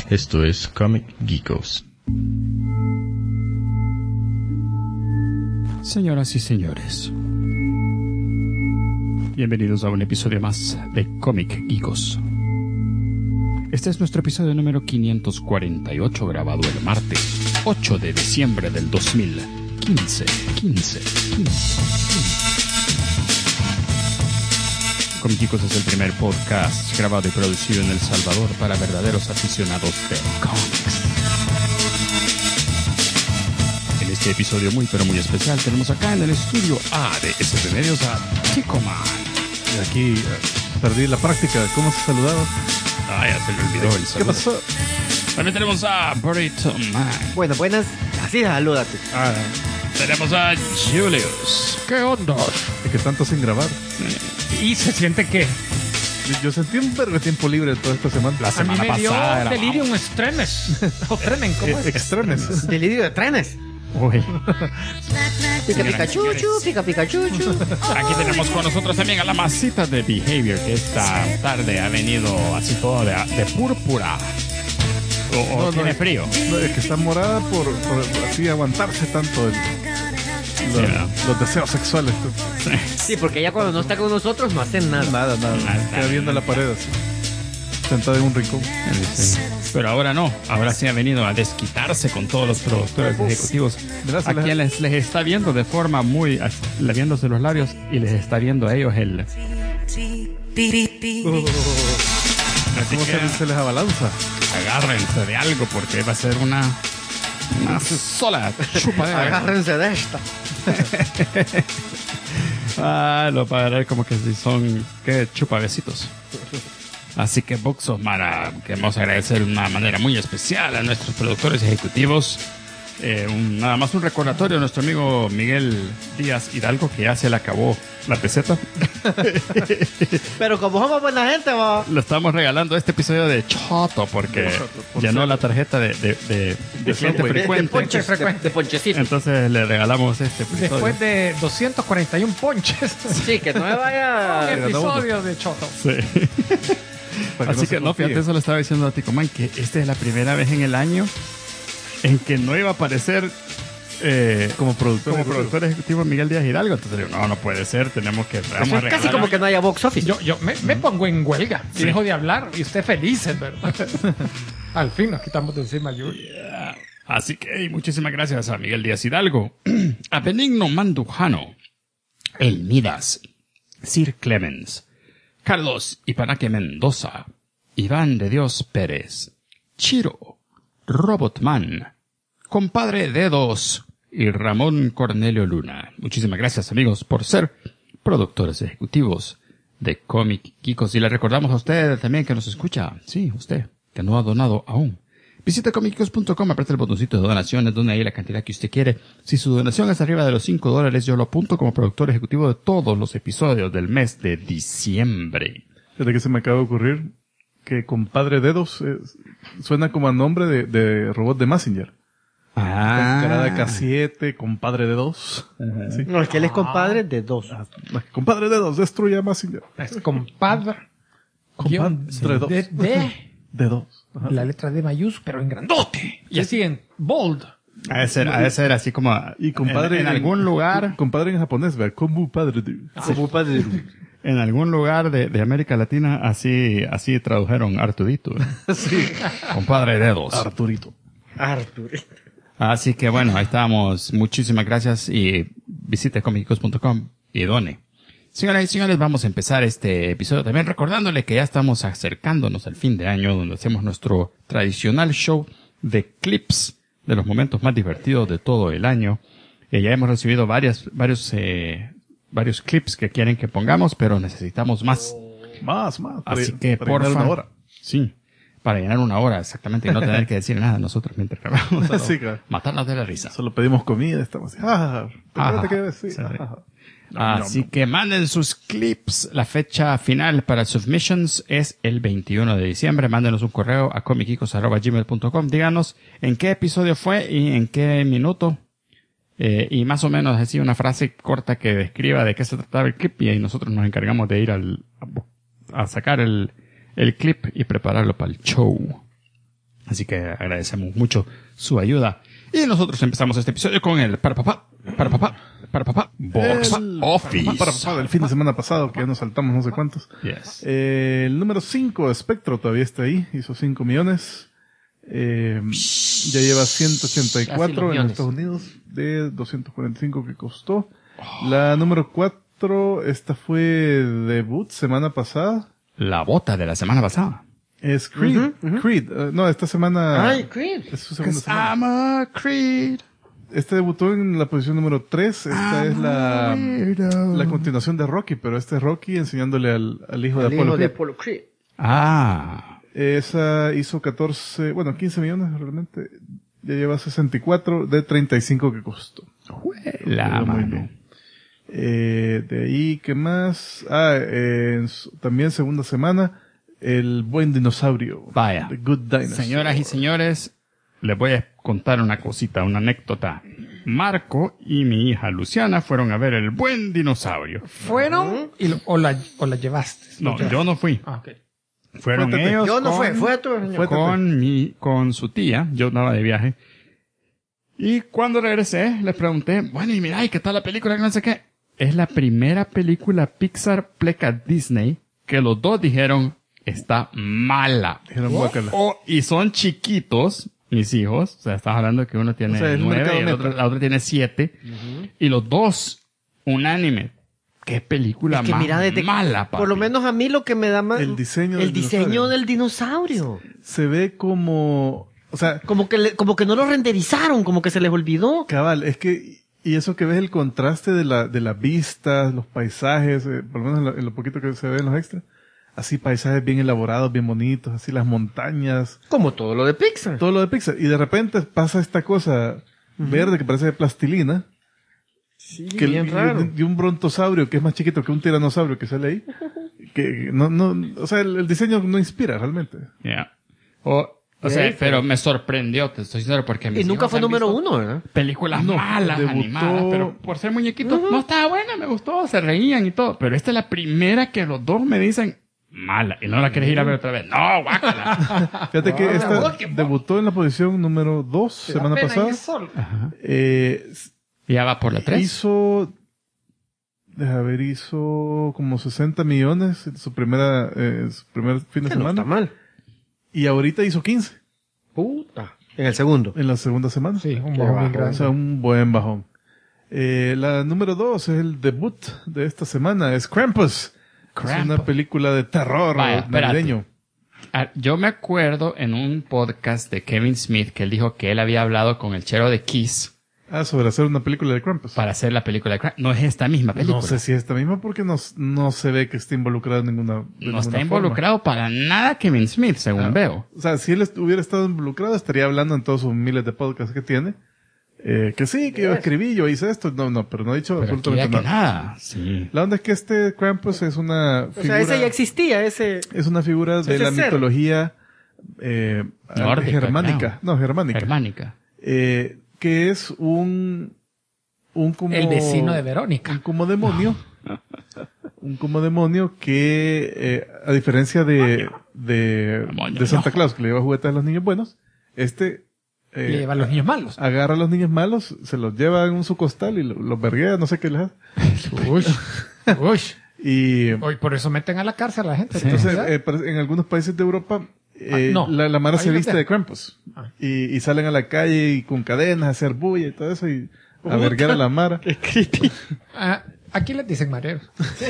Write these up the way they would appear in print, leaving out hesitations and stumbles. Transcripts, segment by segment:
Esto es Comic Geekos. Señoras y señores, bienvenidos a un episodio más de Comic Geekos. Este es nuestro episodio número 548, grabado el martes 8 de diciembre del 2015. Comic Geekos es el primer podcast grabado y producido en El Salvador para verdaderos aficionados de cómics. En este episodio muy pero muy especial tenemos acá en el estudio A de SP Medios a Chico Man. Y aquí perdí la práctica de cómo se saludaba. Ah, ya se me olvidó el saludo. ¿Qué pasó? También tenemos a Burrito Man. Bueno, buenas. Así salúdate. Tenemos a Julius. ¿Qué onda? Es que tanto sin grabar. ¿Y se siente que? Yo sentí un vergo de tiempo libre toda esta semana. La A mí semana me dio pasada delirium extremes. O tremen, ¿cómo es? Extranes. Delirio de trenes. Uy. Pica pica chuchu, pica pica chuchu. Aquí tenemos con nosotros también a la masita de Behavior, que esta tarde ha venido así todo de púrpura. O tiene frío. No, es que está morada por así aguantarse tanto los deseos sexuales. Sí, porque ya cuando no está con nosotros no hacen nada. Nada. Queda viendo la pared así. Sentada en un rincón. Pero ahora no, ahora sí ha venido a desquitarse con todos los productores ejecutivos. Verás, A quien les está viendo de forma muy, viéndose los labios y les está viendo a ellos el... Así ¿Cómo que se les abalanza? agárrense de algo porque va a ser una sola chupadera. Agárrense de esta. Lo pagaré como que si son chupavecitos. Así que Boxos Mara, queremos agradecer de una manera muy especial a nuestros productores ejecutivos. Nada más un recordatorio a nuestro amigo Miguel Díaz Hidalgo, que ya se le acabó la peseta. Pero como somos buena gente, va. Lo estamos regalando este episodio de Choto porque llenó la tarjeta de cliente Subway. frecuente. ponche frecuente. De ponchecito. Entonces le regalamos este episodio. Después de 241 ponches. Sí, que no me vaya. Un episodio de Choto. Sí. Para Así no que se no, confíe. fíjate, eso lo estaba diciendo a Ticomán, que esta es la primera vez en el año en que no iba a aparecer Como productor ejecutivo Miguel Díaz Hidalgo. Entonces digo, no puede ser, tenemos que... vamos a Casi regalar. como que no haya box office. Yo me pongo en huelga y dejo de hablar y usted feliz, ¿verdad? Al fin nos quitamos de encima a Yuri. Así que muchísimas gracias a Miguel Díaz Hidalgo, a Benigno Mandujano, El Midas, Sir Clemens, Carlos Ipanaque Mendoza, Iván de Dios Pérez, Chiro, Robotman, Compadre Dedos y Ramón Cornelio Luna. Muchísimas gracias, amigos, por ser productores ejecutivos de Comic Geekos. Y le recordamos a usted también que nos escucha. Sí, usted, que no ha donado aún. Visite comicgeekos.com, apriete el botoncito de donaciones, done ahí la cantidad que usted quiere. Si su donación es arriba de los $5, yo lo apunto como productor ejecutivo de todos los episodios del mes de diciembre. Desde que se me acaba de ocurrir que Compadre Dedos suena como a nombre de robot de Messenger. Carada K7, Compadre Dedos. Sí. No, es que él es compadre de dos. Compadre Dedos, destruye a Messenger. Es compadre. guión Compadre Dos. de Dedos. Ajá. la letra D mayúscula, pero en grandote. Y así en bold. Ha de ser así como Y compadre en algún lugar, Compadre en japonés, ¿verdad? Compadre. en algún lugar de América Latina, así tradujeron Artudito. Sí. Compadre Dedos. Arturito. Arthur. Así que bueno, ahí estamos. Muchísimas gracias y visite comicgeekos.com y done. Señoras y señores, vamos a empezar este episodio también recordándole que ya estamos acercándonos al fin de año, donde hacemos nuestro tradicional show de clips de los momentos más divertidos de todo el año. Ya hemos recibido varios clips que quieren que pongamos, pero necesitamos más. Más. Así que para llenar porfa. una hora. Sí. Para llenar una hora, exactamente, y no tener que decir nada nosotros mientras grabamos. Solo Sí, claro. matarnos de la risa. Solo pedimos comida, estamos así. Ajá. ¿Qué decir? Sí. Así que manden sus clips. La fecha final para submissions es el 21 de diciembre. Mándenos un correo a comicgeekos@gmail.com. Díganos en qué episodio fue y en qué minuto. Y más o menos así una frase corta que describa de qué se trataba el clip. Y ahí nosotros nos encargamos de ir a sacar el clip y prepararlo para el show. Así que agradecemos mucho su ayuda. Y nosotros empezamos este episodio con el para papá, box office. Para el fin de semana pasado, que ya nos saltamos no sé cuántos. Yes. El número 5, Spectro, todavía está ahí. Hizo 5 millones. Ya lleva 184 en Estados Unidos de 245 que costó. La número 4, esta fue debut semana pasada. La bota de la semana pasada. Es Creed. Creed. No, esta semana. Ay, Creed. Es su segunda semana. I'm a Creed. Este debutó en la posición número 3. Esta es la continuación de Rocky, pero este es Rocky enseñándole al hijo de Apollo Creed. Apollo Creed. Esa hizo 15 millones realmente. Ya lleva 64 de 35 que costó. La Muy mano. bien. De ahí, ¿qué más? También segunda semana, El Buen Dinosaurio. Vaya. The Good Dinosaur. Señoras y señores, les voy a contar una cosita, una anécdota. Marco y mi hija Luciana fueron a ver El Buen Dinosaurio. ¿Fueron o la llevaste? No, yo no fui. Ah, ok. Fueron Fuétate. ellos Yo no con, fue tu señor. con su tía. Yo andaba de viaje. Y cuando regresé, les pregunté, bueno, y mira, ¿y qué tal la película? Que no sé qué. Es la primera película Pixar pleca Disney que los dos dijeron está mala. Dijeron, guácala. Y son chiquitos, mis hijos. O sea, estás hablando de que uno tiene O sea, es 9 mercado y meta. la otra tiene 7. Y los dos, unánime. Qué película Es que más mira, mala, papi. por lo menos a mí lo que me da más... El diseño El del diseño dinosaurio. del dinosaurio. Se ve como, o sea, Como que no lo renderizaron, como que se les olvidó. cabal, es que, y eso que ves el contraste de las vistas, los paisajes, por lo menos en lo poquito que se ve en los extras, así paisajes bien elaborados, bien bonitos, así las montañas, Como todo lo de Pixar. todo lo de Pixar. Y de repente pasa esta cosa verde que parece de plastilina, Sí, que bien raro. y un brontosaurio que es más chiquito que un tiranosaurio que sale ahí, que o sea, el diseño no inspira realmente. Yeah. O sea, Bien, pero me sorprendió, te estoy sincero, porque Y nunca fue número uno. 1, ¿verdad? Películas No, malas, debutó- animadas, pero por ser muñequitos, no estaba buena, me gustó, se reían y todo. Pero esta es la primera que los dos me dicen mala, y no la quieres ir a ver otra vez. No, guácala. Fíjate que esta vos, que vos. debutó en la posición número 2 semana pasada. Ya va por la 3. Hizo como 60 millones en su primer fin de Que no está semana. mal. Y ahorita hizo 15 Puta. En el segundo. en la segunda semana. Sí, un Qué bajón bien bajón. O grande. sea, un buen bajón. La número 2 es el debut de esta semana. Es Krampus. Es una película de terror Vaya, espérate. navideño. Yo me acuerdo en un podcast de Kevin Smith que él dijo que él había hablado con el chero de Kiss Sobre hacer una película de Krampus. para hacer la película de Krampus. No es esta misma película. No sé si es esta misma porque no se ve que esté involucrado en ninguna de No ninguna está forma. involucrado para nada Kevin Smith, según veo. O sea, si él hubiera estado involucrado, estaría hablando en todos sus miles de podcasts que tiene. Que sí, que yo escribí, yo hice esto. No, pero no ha dicho Pero aquí absolutamente ya que nada. nada. Sí. La onda es que este Krampus es una O figura, sea, ese ya existía, ese... es una figura de Ese la es cero. mitología Nórdica, germánica. creo. No, germánica. Germánica. Que es un como... El vecino de Un Verónica. como demonio. Un como demonio que, a diferencia de Santa Claus, que le lleva juguetes a los niños buenos, Le lleva a los niños malos. agarra a los niños malos, se los lleva en su costal y los verguea, no sé qué les hace. Uy. Uy. Y Hoy por eso meten a la cárcel a la gente. entonces, Entonces, en algunos países de Europa, no. la Mara Ahí se lo viste dejo. de Krampus. Ah. Y salen a la calle y con cadenas a hacer bulla y todo eso y a verguear a la Mara. aquí les dicen mareros.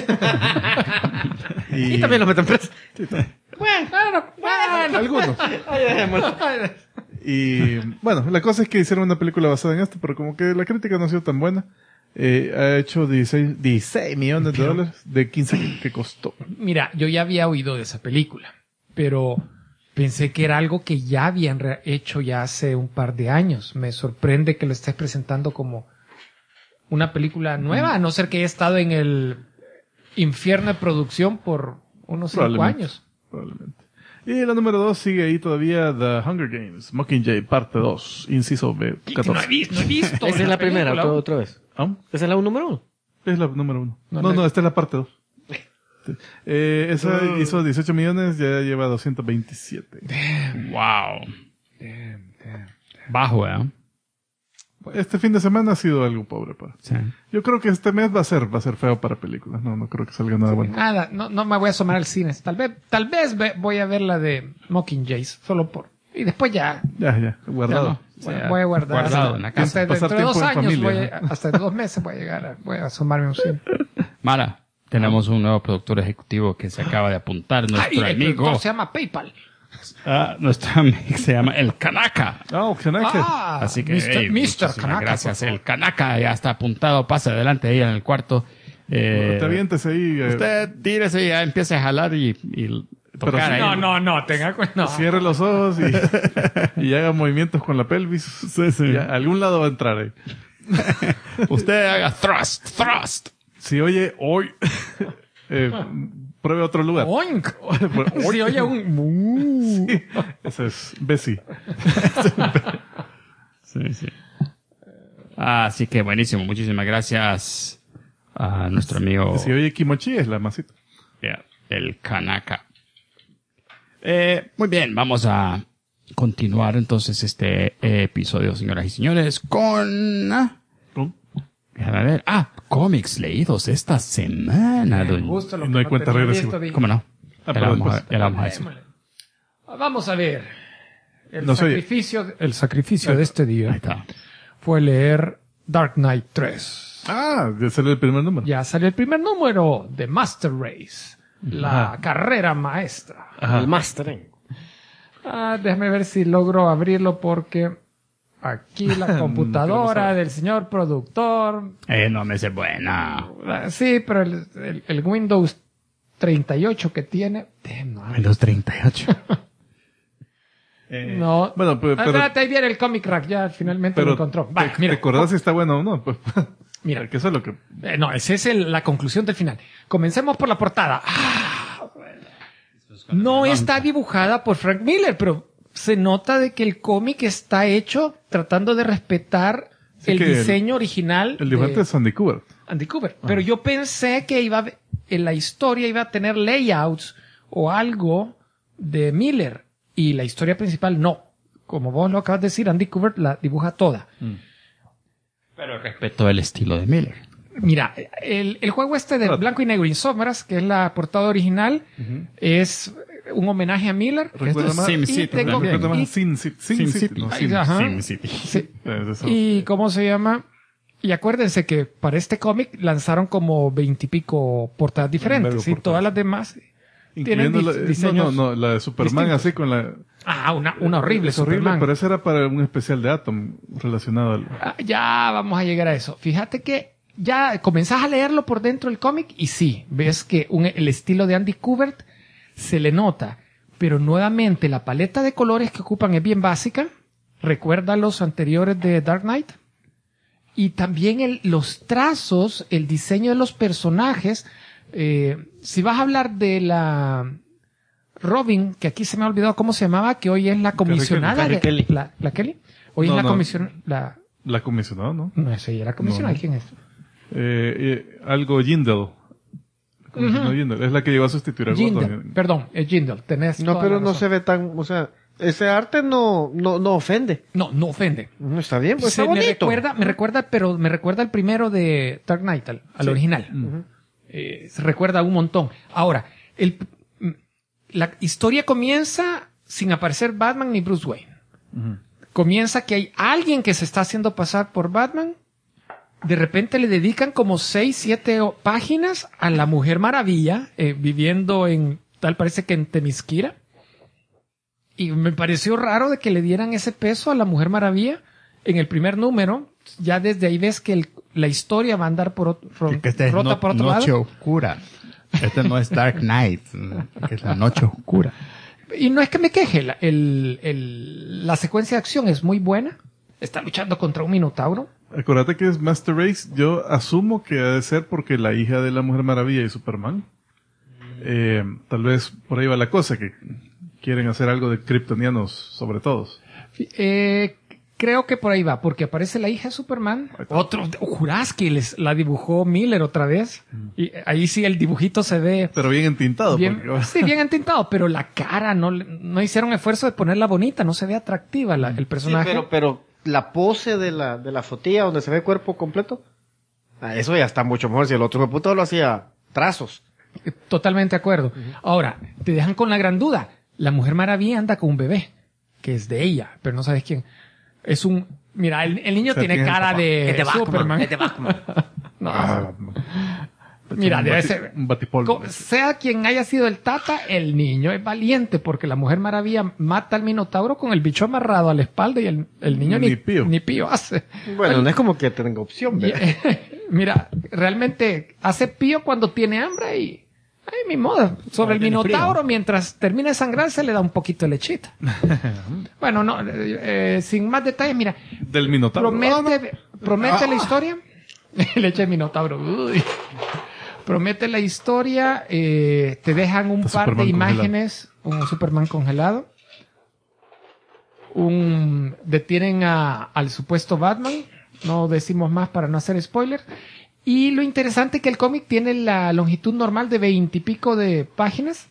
Y también lo meten preso. Bueno. Algunos. Ay, dejémoslo. Y bueno, la cosa es que hicieron una película basada en esto, pero como que la crítica no ha sido tan buena. Ha hecho 16 millones de dólares de 15 que costó. Mira, yo ya había oído de esa película, pero pensé que era algo que ya habían hecho ya hace un par de años. Me sorprende que lo estés presentando como una película nueva, a no ser que haya estado en el infierno de producción por unos 5 Probablemente. años. Probablemente. Y la número 2 sigue ahí todavía, The Hunger Games, Mockingjay, parte 2, inciso B, Que no 14. he visto. Esa es la primera, película. otra vez. ¿Ah? Esa es la número 1. Es la número 1. No, No, no. esta es la parte 2. Esa hizo 18 millones, ya lleva 227. Wow. Bajo, ¿eh? Este fin de semana ha sido algo pobre para. Sí. Yo creo que este mes va a ser feo para películas. No creo que salga nada bueno. Nada, no me voy a asomar al cine. Tal vez voy a ver la de Mockingjays, solo por... Y después ya Ya, guardado. voy a guardar. Guardado en la casa. Hasta Pasar dentro de 2 tiempo en años, familia, hasta 2 meses voy a asomarme a un cine. Mara, tenemos un nuevo productor ejecutivo que se acaba de apuntar, Y nuestro el amigo. productor se llama PayPal. Nuestro amigo se llama El Kanaka. Kanaka. Así que, Mr. muchísimas Kanaka, gracias. por favor. El Kanaka ya está apuntado, pasa adelante ahí en el cuarto. Te avientes ahí. Usted tírese y ya empiece a jalar y tocar sí, ahí. No, tenga cuidado. Cierre los ojos y haga movimientos con la pelvis. Sí. Y a algún lado va a entrar ahí. Usted haga thrust. Si oye hoy, pruebe otro lugar. Oink. Si oye un... Ese es Bessie. Sí. Así que buenísimo. Muchísimas gracias a nuestro amigo Si oye Kimochi es la masita. el Kanaka. Muy bien, vamos a continuar entonces este episodio, señoras y señores, con... Déjame ver. Cómics leídos esta semana. Justo lo que No hay cuenta tenía regresiva. listo, dije. ¿Cómo no? Ya pero la vamos después. a decir. Vamos a ver. El No se oye. sacrificio de este Ahí día está. fue leer Dark Knight 3. Ya salió el primer número. Ya salió el primer número de Master Race, la carrera maestra. El mastering. Déjame ver si logro abrirlo porque aquí la computadora del señor productor. No me sé buena. Sí, pero el Windows 38 que tiene. No, Windows 38. no. Bueno, pero Espérate, ahí viene el Comic Rack, ya finalmente lo encontró. Va, ¿te mira. acordás si está bueno o no? Pues, Mira. que eso es lo que... No, esa es la conclusión del final. Comencemos por la portada. No está dibujada por Frank Miller, pero se nota de que el cómic está hecho tratando de respetar Sí, el que diseño original El dibujante de es Andy Kubert. Andy Kubert. Pero yo pensé que en la historia iba a tener layouts o algo de Miller y la historia principal no. Como vos lo acabas de decir, Andy Kubert la dibuja toda. Pero respeto el estilo de Miller. Mira, el juego este de blanco y negro y sombras, que es la portada original, es un homenaje a Miller. Recuerda más, Sim y City tengo- también. recuerda y- más Sin City. Sin City. No, Ay, ajá. Sim City. Sí. Es eso. ¿Y cómo se llama? Y acuérdense que para este cómic lanzaron como 20 y pico portadas diferentes. Vergo Y portadas. todas las demás tienen Incluyendo diseños. no, la de Superman distintos. así con la... Una horrible Es horrible, Superman. pero esa era para un especial de Atom relacionado al... Ya vamos a llegar a eso. Fíjate que ya comenzás a leerlo por dentro del cómic y sí, ves que el estilo de Andy Kubert se le nota. Pero nuevamente la paleta de colores que ocupan es bien básica. Recuerda a los anteriores de Dark Knight. Y también los trazos, el diseño de los personajes. Si vas a hablar de la Robin, que aquí se me ha olvidado cómo se llamaba, que hoy es la comisionada. Carrie Kelly. ¿La Kelly? Hoy es No, la no. comisionada. La comisionada, ¿no? No es ella, la comisionada. No. ¿Quién es? Algo Jindal. La comisionada Jindal. Es la que llegó a sustituir a Jindal. Gordon. Perdón, es Jindal. Tenés No, toda pero la no razón. se ve tan, o sea, ese arte no ofende. No ofende. No está bien, pues Se está me bonito. recuerda el primero de Dark Knight, al original. Se recuerda un montón. Ahora, la historia comienza sin aparecer Batman ni Bruce Wayne. Comienza que hay alguien que se está haciendo pasar por Batman. De repente le dedican como 6, 7 páginas a la Mujer Maravilla, viviendo tal parece que en Temisquira. Y me pareció raro de que le dieran ese peso a la Mujer Maravilla en el primer número. Ya desde ahí ves que la historia va a andar por rota por otro Noche lado. oscura. Este no es Dark Knight, que es la noche oscura. Y no es que me queje, la secuencia de acción es muy buena. Está luchando contra un minotauro. Acuérdate que es Master Race. Yo asumo que ha de ser porque la hija de la Mujer Maravilla y Superman. Tal vez por ahí va la cosa, que quieren hacer algo de kryptonianos sobre todos. Creo que por ahí va, porque aparece la hija de Superman. ¿Jurás que la dibujó Miller otra vez? Y ahí sí el dibujito se ve... Pero bien entintado. Sí, bien entintado, pero la cara no hicieron esfuerzo de ponerla bonita, no se ve atractiva el personaje. Sí, pero la pose de la fotilla donde se ve el cuerpo completo, eso ya está mucho mejor. Si el otro puto lo hacía trazos. Totalmente de acuerdo. Ahora, te dejan con la gran duda. La Mujer Maravilla anda con un bebé, que es de ella, pero no sabes quién. Mira, el niño tiene cara de Superman. Es de Batman. Mira, debe ser... Un batipolvo. Sea quien haya sido el tata, el niño es valiente, porque la Mujer Maravilla mata al Minotauro con el bicho amarrado a la espalda y el niño ni pío hace. Bueno, no es como que tenga opción, ¿verdad? Mira, realmente hace pío cuando tiene hambre y... Ay, mi moda. Sobre el Minotauro, mientras termina de sangrarse, le da un poquito de lechita. Bueno, no, sin más detalles, mira. Del Minotauro. Promete la historia. Leche de Minotauro. Uy. Promete la historia. Te dejan un par Superman de imágenes. Un Superman congelado. Detienen al supuesto Batman. No decimos más para no hacer spoilers. Y lo interesante es que el cómic tiene la longitud normal de 20 y pico de páginas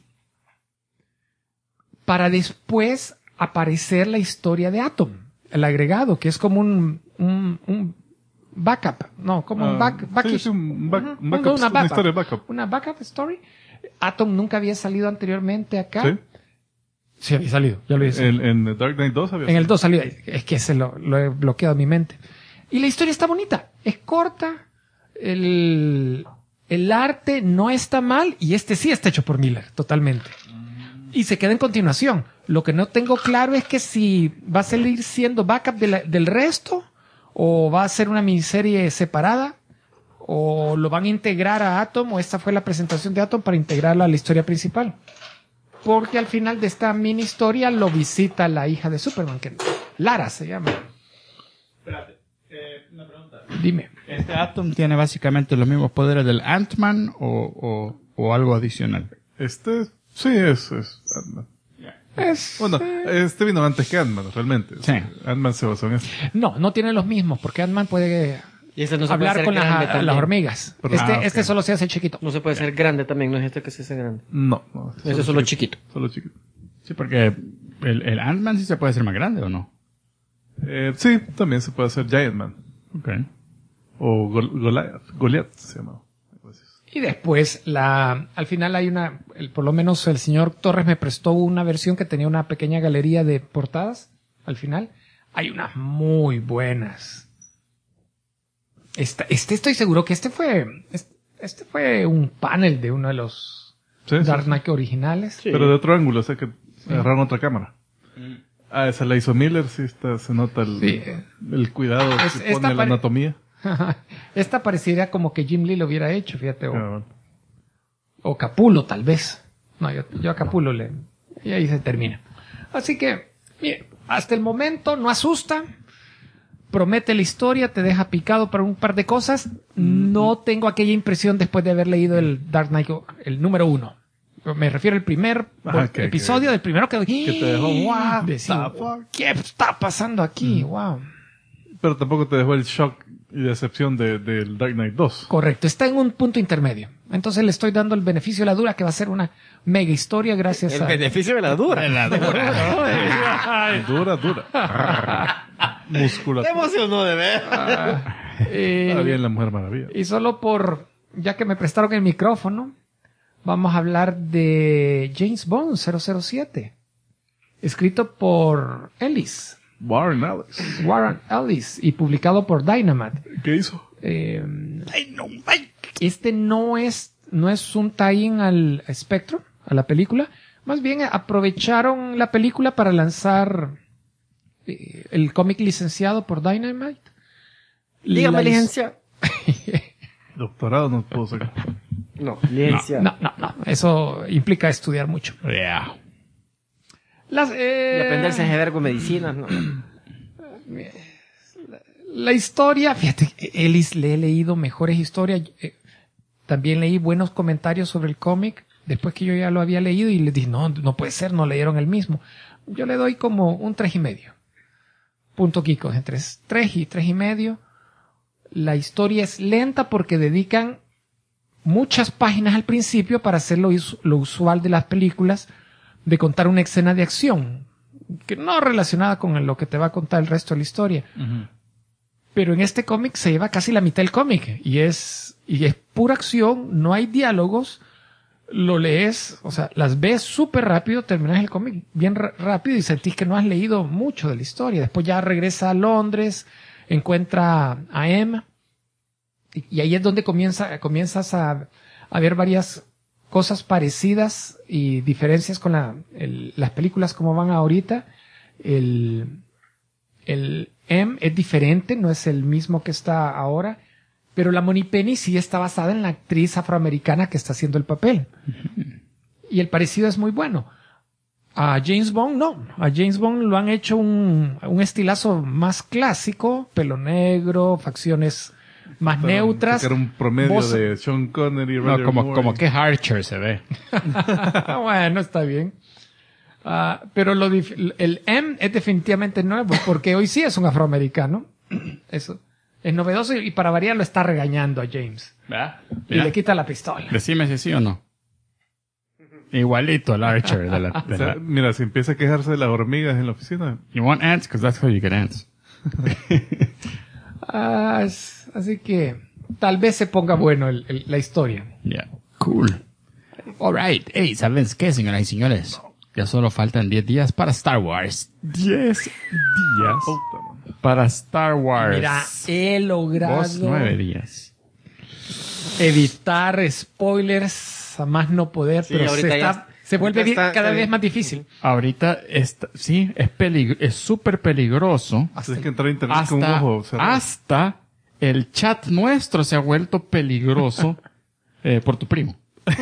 para después aparecer la historia de Atom, el agregado, que es como un backup, no, como un backup. Sí, una historia de backup. Una backup story. Atom nunca había salido anteriormente acá. Sí. Sí, había salido, ya lo hice. En Dark Knight 2 había salido. En el 2 salió, es que lo he bloqueado en mi mente. Y la historia está bonita, es corta. El arte no está mal y sí está hecho por Miller, totalmente. Y se queda en continuación. Lo que no tengo claro es que si va a seguir siendo backup del resto o va a ser una miniserie separada o lo van a integrar a Atom o esta fue la presentación de Atom para integrarla a la historia principal. Porque al final de esta mini historia lo visita la hija de Superman, que Lara se llama. Espérate, una pregunta. Dime. ¿Este Atom tiene básicamente los mismos poderes del Ant-Man o algo adicional? Sí, es Ant-Man. Bueno, vino antes que Ant-Man, realmente. Sí. Ant-Man se basó en eso. No tiene los mismos, porque Ant-Man puede hablar con las hormigas. Este solo se hace chiquito. No se puede ser grande también, no es este que se hace grande. No. Ese es solo chiquito. Solo chiquito. Sí, porque el Ant-Man sí se puede hacer más grande, ¿o no? Sí, también se puede hacer Giant Man. Ok. O Goliath se llama. Y después, al final hay por lo menos el señor Torres me prestó una versión que tenía una pequeña galería de portadas. Al final, hay unas muy buenas. Estoy seguro que este fue un panel de uno de los Dark Knight originales. Sí. Pero de otro ángulo, o sea que agarraron otra cámara. Esa la hizo Miller, se nota el cuidado que pone en la anatomía. Esta parecería como que Jim Lee lo hubiera hecho, fíjate. O Capullo, tal vez. No, yo a Capullo y ahí se termina. Así que, mire, hasta el momento no asusta. Promete la historia, te deja picado para un par de cosas. No tengo aquella impresión después de haber leído el Dark Knight, el número 1. Me refiero al primer episodio del primero que te dejó, wow, ¿qué está pasando aquí? Wow. Pero tampoco te dejó el shock y decepción del Dark Knight 2. Correcto, está en un punto intermedio. Entonces le estoy dando el beneficio de la duda, que va a ser una mega historia gracias a... El beneficio de la dura. Dura. Musculatura. Te emocionó de ver. Está bien la Mujer Maravilla. Y solo ya que me prestaron el micrófono, vamos a hablar de James Bond 007. Escrito por Warren Ellis y publicado por Dynamite. ¿Qué hizo? Este no es un tie-in al Spectrum, a la película. Más bien aprovecharon la película para lanzar el cómic licenciado por Dynamite. Dígame, licenciado. Doctorado no puedo sacar. No, licenciado. No. Eso implica estudiar mucho. Yeah. Y aprenderse a vergo medicinas, ¿no? La historia, fíjate, Ellis le he leído mejores historias. También leí buenos comentarios sobre el cómic después que yo ya lo había leído y le dije, no puede ser, no leyeron el mismo. Yo le doy como un 3.5. .geekos, entre 3 y 3.5. La historia es lenta porque dedican muchas páginas al principio para hacer lo usual de las películas, de contar una escena de acción, que no relacionada con lo que te va a contar el resto de la historia. Ujú. Pero en este cómic se lleva casi la mitad del cómic y es pura acción, no hay diálogos, lo lees, o sea, las ves súper rápido, terminas el cómic bien rápido y sentís que no has leído mucho de la historia. Después ya regresa a Londres, encuentra a Emma y ahí es donde comienzas a ver varias cosas parecidas y diferencias con las películas como van ahorita. El M es diferente, no es el mismo que está ahora, pero la Moneypenny sí está basada en la actriz afroamericana que está haciendo el papel. Y el parecido es muy bueno. A James Bond no. A James Bond lo han hecho un estilazo más clásico, pelo negro, facciones más neutras. Era un promedio de Sean Connery y No, Roger Moore. como que Archer se ve. Bueno, está bien. Pero el M es definitivamente nuevo, porque hoy sí es un afroamericano. Eso es novedoso y para variar lo está regañando a James. ¿Verdad? Y le quita la pistola. Decime si sí o no. Igualito al Archer de la... O sea, mira, si empieza a quejarse de las hormigas en la oficina. You want ants? Because that's how you get ants. Así que tal vez se ponga bueno la historia. Yeah. Cool. Alright. Hey, ¿saben qué, señoras y señores? Ya solo faltan 10 días para Star Wars. 10 días para Star Wars. Mira, he logrado Vos 9 días. evitar spoilers a más no poder, Sí, pero ahorita se vuelve está cada vez bien. más difícil. Ahorita sí, es súper peligroso. Tienes que entrar a internet con un ojo cerrado. Hasta el chat nuestro se ha vuelto peligroso por tu primo.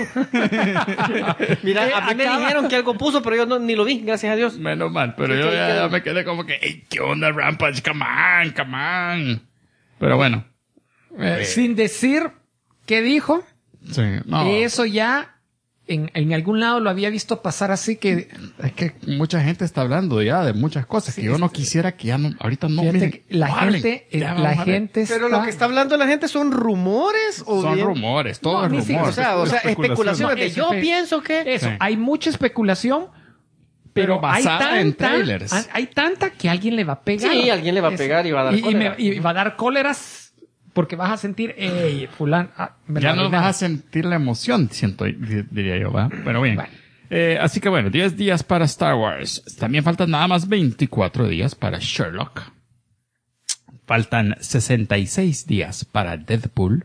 Mira, a mí me dijeron que algo puso, pero yo ni lo vi, gracias a Dios. Menos mal, pero Sí, yo que- ya me quedé como que, hey, ¿qué onda, Rampage? Come on. Pero bueno. Sin decir qué dijo, Sí, no. eso ya en algún lado lo había visto pasar así que... Es que mucha gente está hablando ya de muchas cosas que yo no quisiera que ya no, ahorita no. Fíjate miren, que la no hablen. gente, Ya la vamos a ver. gente Pero lo que está hablando la gente son rumores o Son bien? rumores, todo No, es ni rumor. siquiera, O sea, especulaciones No, de eso yo fue- pienso que... Eso, Sí. hay mucha especulación, pero hay basada en tanta, trailers. hay tanta que alguien le va a pegar. Sí, alguien le va a pegar y va a dar cólera. y va a dar cóleras porque vas a sentir, hey, fulano, Ya no vas a sentir la emoción, diría yo, ¿va? Pero bien. Bueno. Así que bueno, 10 días para Star Wars. También faltan nada más 24 días para Sherlock. Faltan 66 días para Deadpool.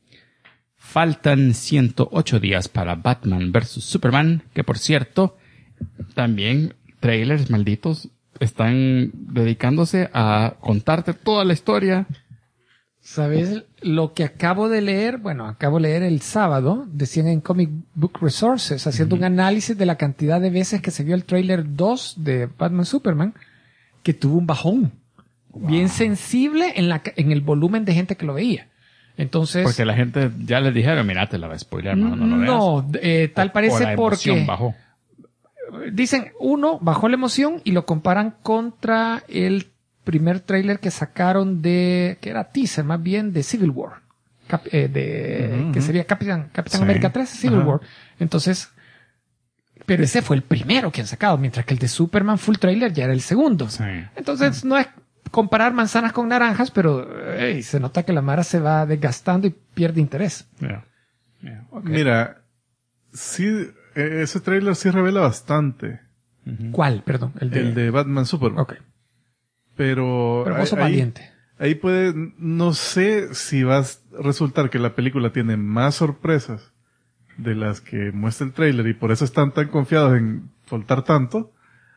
Faltan 108 días para Batman vs. Superman, que por cierto, también trailers malditos están dedicándose a contarte toda la historia. ¿Sabes lo que acabo de leer? Bueno, acabo de leer el sábado, decían en Comic Book Resources, haciendo un análisis de la cantidad de veces que se vio el trailer 2 de Batman Superman, que tuvo un bajón. Bien sensible en el volumen de gente que lo veía. Entonces... Porque la gente ya les dijeron, mira, te la va a spoiler, no lo veas. No, tal O parece la emoción porque... bajó. Dicen, uno, bajó la emoción y lo comparan contra el primer tráiler que sacaron que era teaser más bien, de Civil War. Que sería Capitán Sí. América 3, Civil Ajá. War. Entonces, pero ese fue el primero que han sacado, mientras que el de Superman full trailer ya era el segundo. Sí. Entonces, no es comparar manzanas con naranjas, pero se nota que la Mara se va desgastando y pierde interés. Yeah. Yeah, okay. Mira, sí, ese trailer sí revela bastante. ¿Cuál? Perdón. El de Batman Superman. Ok. Pero Pero vos sos ahí- valiente. Ahí puede, no sé si va a resultar que la película tiene más sorpresas de las que muestra el trailer y por eso están tan confiados en soltar tanto.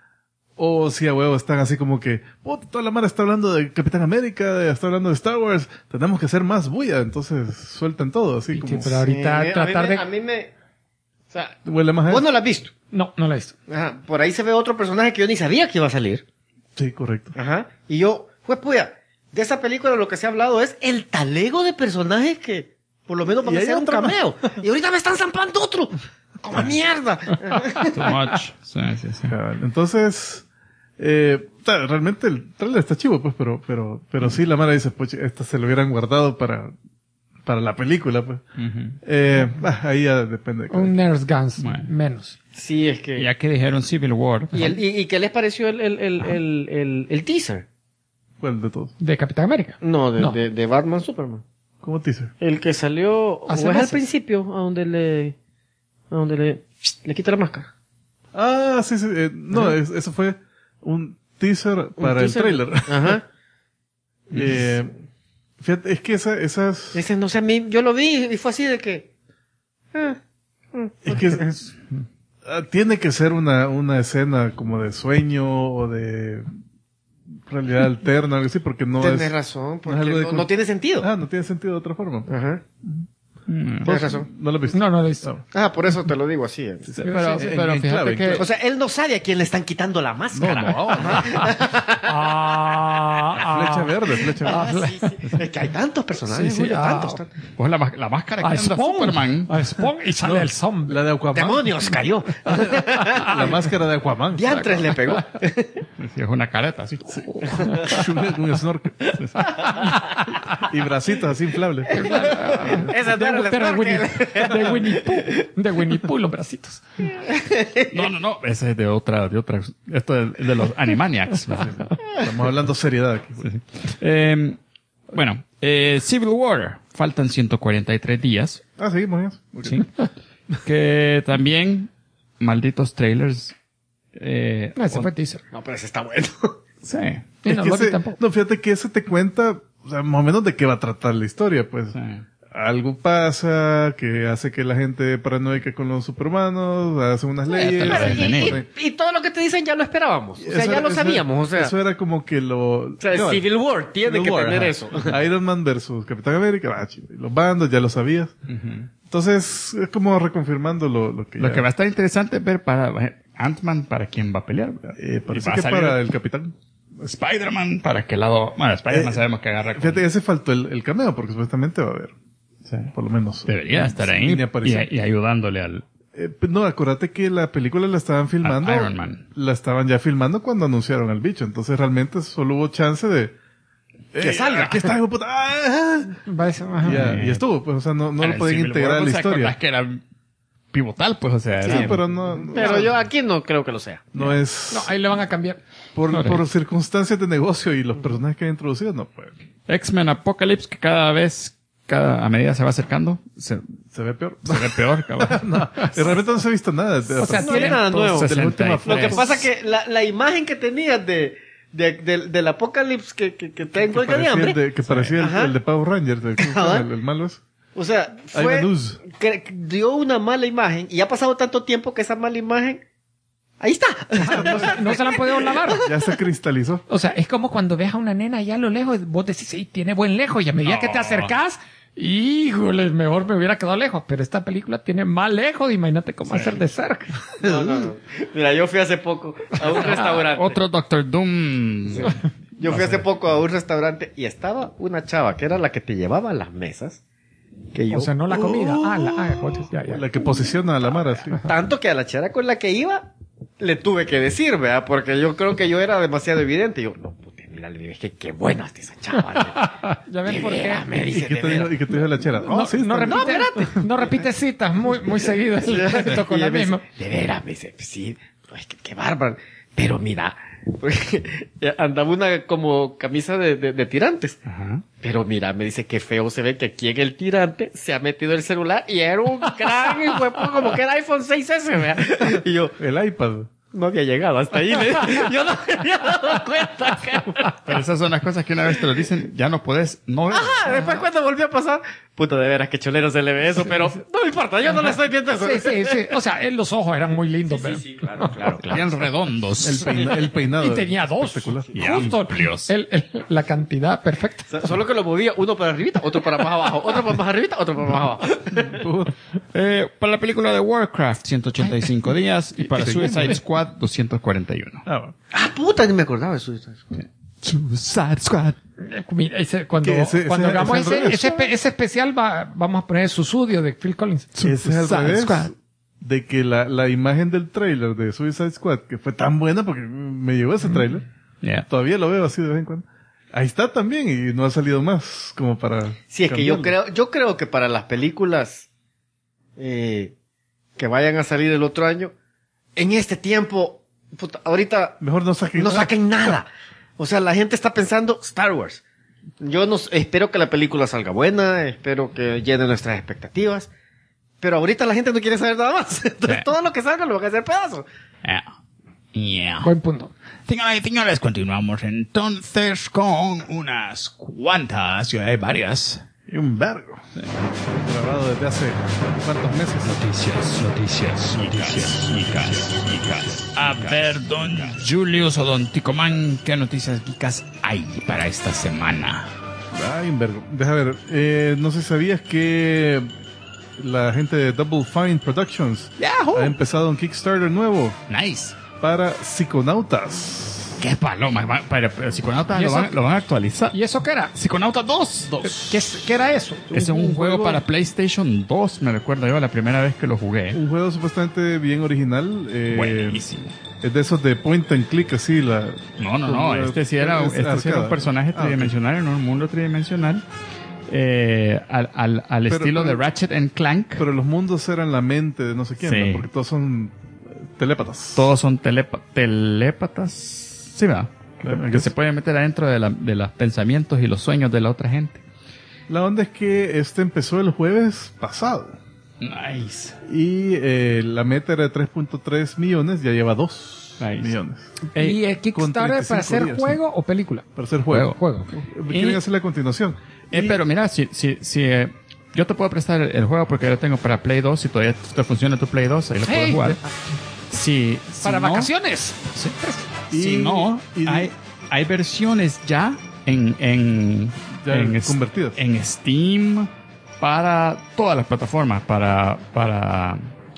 O si a huevo están así como que, puta, toda la mara está hablando de Capitán América, está hablando de Star Wars, tenemos que hacer más bulla, entonces sueltan todo, así como... Pero ahorita Sí, tratar a de... mí me... O sea, Huele más a vos eso. no la has visto. No, no la he visto. Ajá. Por ahí se ve otro personaje que yo ni sabía que iba a salir. Sí, correcto. Ajá. Y yo, pues puya, de esa película lo que se ha hablado es el talego de personajes que por lo menos van Y a hay ser un otro más. cameo. Y ahorita me están zampando otro. ¡Como mierda! Too much. Sí, sí, sí. Cabal. Entonces, realmente el trailer está chivo, pues, pero sí, la mara dice, pues, esta se lo hubieran guardado para la película, pues. Ahí ya depende. Un Nurse Guns, Bueno. menos. Sí, es que... Ya que dijeron Civil War. ¿Y qué les pareció el teaser? ¿Cuál de todos? ¿De Capitán América? No, No. de Batman Superman. ¿Cómo te dice? El que salió, Hace o es al meses. principio, a donde le quita la máscara. Ah, sí. No, eso fue un teaser para el trailer. Ajá. Fíjate, es que esas... Ese, no sé, a mí, yo lo vi y fue así de que... Es que tiene que ser una escena como de sueño o de realidad alterna, algo así, porque no Tienes es... razón, no es algo porque de no tiene sentido. Ah, no tiene sentido de otra forma. Ajá. Mm. Tienes razón. ¿No lo viste? No, no lo he visto. No. Ah, por eso te lo digo así. Pero, Sí, pero en fíjate clave, que... O sea, él no sabe a quién le están quitando la máscara. Flecha verde, flecha verde. Sí. Es que hay tantos personajes, Sí, sí, Julio, tantos. Pues la máscara que A anda Spawn. Superman. A Spawn y sale el zombie. La de Aquaman. ¡Demonios! Cayó. La máscara de Aquaman. Diantres le pegó. Sí, es una careta, así. Un snorkel. Y bracitos así inflables. Ese no era el Pero snorkel. de Winnie Pooh. De Winnie Pooh, los bracitos. No. Ese es de otra. Esto es de los Animaniacs. Estamos hablando seriedad aquí. Bueno, Civil War. Faltan 143 días. Ah, seguimos ya. Ok. ¿Sí? Que también, malditos trailers. No, ese fue teaser. No, pero ese está bueno. Sí. Y no Es que lo vi ese- tampoco. no, fíjate que ese te cuenta, o sea, más o menos de qué va a tratar la historia, pues. Sí. Algo pasa que hace que la gente paranoica con los superhumanos, hace unas leyes. hasta la veneno. Y todo lo que te dicen ya lo esperábamos. O sea, Eso ya era- lo eso- sabíamos. O sea, Eso era como que lo... o sea, no, Civil War tiene Civil que War, tener ajá. eso. Iron Man versus Capitán América, chido. Y los bandos, ya lo sabías. Entonces, es como reconfirmando lo que Lo ya- que va a estar interesante es ver para Ant-Man para quién va a pelear. ¿verdad? parece Y va a que salir para el Capitán. Spider-Man, ¿para qué lado? Bueno, Spider-Man sabemos que agarra con... Fíjate, ese faltó el cameo, porque supuestamente va a haber. Sí. Por lo menos. Debería estar ahí Mini aparición. y ayudándole al... No, acuérdate que la película la estaban filmando. Iron Man. La estaban ya filmando cuando anunciaron al bicho. Entonces realmente solo hubo chance de... Que salga. Aquí está, hijo de puta. ¡Ah! Ajá. Y estuvo, pues, o sea, no lo podían integrar a la historia. que era pivotal, pues, o sea... Sí, era- pero no, Pero yo aquí no creo que lo sea. no es... No, ahí le van a cambiar. por circunstancias de negocio y los personajes que han introducido, no puede. X-Men Apocalypse, que a medida se va acercando, se Se ve peor. ve peor, cabrón. No, realmente no se ha visto nada. O sea, No hay nada nuevo. de la última 63. Lo que foto. pasa que la imagen que tenías del apocalipsis que está en que huelga de hambre, que parecía Ajá. el de Power Rangers, Ajá. el malo es. o sea, Ivan Ooze. que dio una mala imagen y ha pasado tanto tiempo que esa mala imagen, ahí está. No se la han podido lavar. Ya se cristalizó. O sea, es como cuando ves a una nena allá a lo lejos, vos decís, sí, tiene buen lejos, y a medida que te acercás, híjole, mejor me hubiera quedado lejos, pero esta película tiene más lejos, imagínate cómo hacer de cerca. No. Mira, yo fui hace poco a un restaurante. Otro Doctor Doom. Yo fui hace poco a un restaurante y estaba una chava que era la que te llevaba a las mesas. Que yo, O sea, no la comida. Ya. La que posiciona a la Mara, sí. tanto que a la chera con la que iba, le tuve que decir, ¿verdad? Porque yo creo que yo era demasiado evidente. Yo, no, puta, mira, le dije, qué buena está esa chava. Ya ven De por qué. veras, me ¿Y dice, qué de te dijo, veras. y qué te dijo la chera? No, sí, no está bien. repite, no repite citas muy seguido. El cuento con Y la ella me dice, misma. de veras, me dice, sí, pues, qué bárbaro. Pero mira, porque andaba una como camisa de tirantes. Ajá. Pero mira, me dice que feo se ve que aquí en el tirante se ha metido el celular y era un gran huevo como que era iPhone 6S, ¿verdad? Y yo, El iPad. no había llegado hasta ahí. Yo no me había dado cuenta. Pero esas son las cosas que una vez te lo dicen, ya no puedes, no ves. Después cuando volvió a pasar, puta, de veras que cholero se le ve eso, pero no me importa, yo no le estoy viendo eso. Sí. O sea, los ojos eran muy lindos, pero... claro. Bien redondos. El peinado. Y tenía dos. Espectacular. Y Justo. amplios. La cantidad perfecta. Solo que lo movía uno para arribita, otro para más abajo, otro para más arribita, otro para más abajo. Para la película de Warcraft, 185 días. Y para Suicide Squad, 241. Ah, bueno. Ah, puta, ni me acordaba de eso. Suicide Squad. Mira, cuando ¿Qué? Ese hagamos es al revés. ese especial, vamos a poner su sudio de Phil Collins. Ese es al Suicide revés. Squad. De que la imagen del trailer de Suicide Squad, que fue tan buena porque me llegó ese trailer, Yeah. Todavía lo veo así de vez en cuando. Ahí está también y no ha salido más como para... Sí, es que yo cambiarlo. creo que para las películas que vayan a salir el otro año, en este tiempo, puta, ahorita Mejor no saquen nada. O sea, la gente está pensando Star Wars. Yo espero que la película salga buena, espero que llene nuestras expectativas, pero ahorita la gente no quiere saber nada más. Entonces, todo lo que salga lo van a hacer pedazos. Yeah. Buen punto. Señoras y señores, continuamos entonces con unas cuantas, hay varias Y un vergo. Grabado desde hace cuántos meses. Noticias. A ver, don Julius o don Ticomán, ¿qué noticias geekas hay para esta semana? Ay, un vergo. Deja ver. No sé si sabías que la gente de Double Fine Productions ha empezado un Kickstarter nuevo Nice. para Psiconautas. ¡Qué paloma! Para Psiconautas ¿Y eso? lo van a actualizar. ¿Y eso qué era? Psiconautas 2. ¿Qué era eso? Ese es un juego juego para PlayStation 2, me recuerdo yo la primera vez que lo jugué. Un juego supuestamente bien original. Buenísimo. Es de esos de point and click, así. No. Este sí era un personaje tridimensional en un mundo tridimensional. Al estilo de Ratchet and Clank. Pero los mundos eran la mente de no sé quién, Sí. ¿no? Porque todos son telépatas. Todos son telépatas. Sí, ¿verdad? Claro, Que se pueden meter adentro de los pensamientos y los sueños de la otra gente. La onda es que este empezó el jueves pasado. Nice. Y la meta era de 3.3 millones, ya lleva 2 Nice. millones. ¿Y el Con Kickstarter 35 para hacer días, juego o película? Para hacer juego. Juego. Quieren Y- hacer la continuación. Y- Pero mira, si yo te puedo prestar el juego porque yo lo tengo para Play 2, si todavía te funciona tu Play 2, ahí lo puedes Hey, jugar. Si para no- vacaciones. Si no, hay versiones ya en convertidas. en Steam para todas las plataformas, para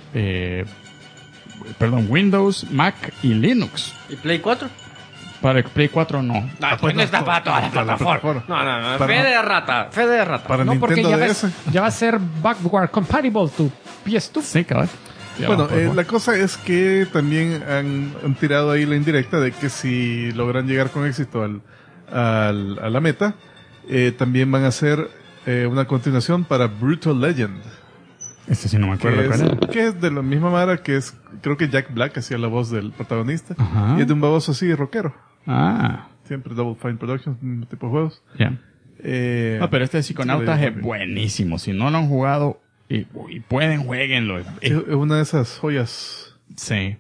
Windows, Mac y Linux. ¿Y Play 4? Para el Play 4 no. pues no está para todas las plataformas. No. Para- Fe de rata. Para No, porque Nintendo ya, DS. ya va a ser backward compatible to PS2. Sí, cabal. Ya Bueno, vamos por favor. la cosa es que también han tirado ahí la indirecta de que si logran llegar con éxito a la meta, también van a hacer una continuación para Brutal Legend. Este sí no me acuerdo cuál era. Que es de la misma manera que es, creo que Jack Black hacía la voz del protagonista. Ajá. Y es de un baboso así, rockero. Ah, Siempre Double Fine Productions, mismo tipo de juegos. ya. No, Pero este de Psiconautas es buenísimo. Si no lo han jugado y pueden, jueguenlo. Es una de esas joyas Sí.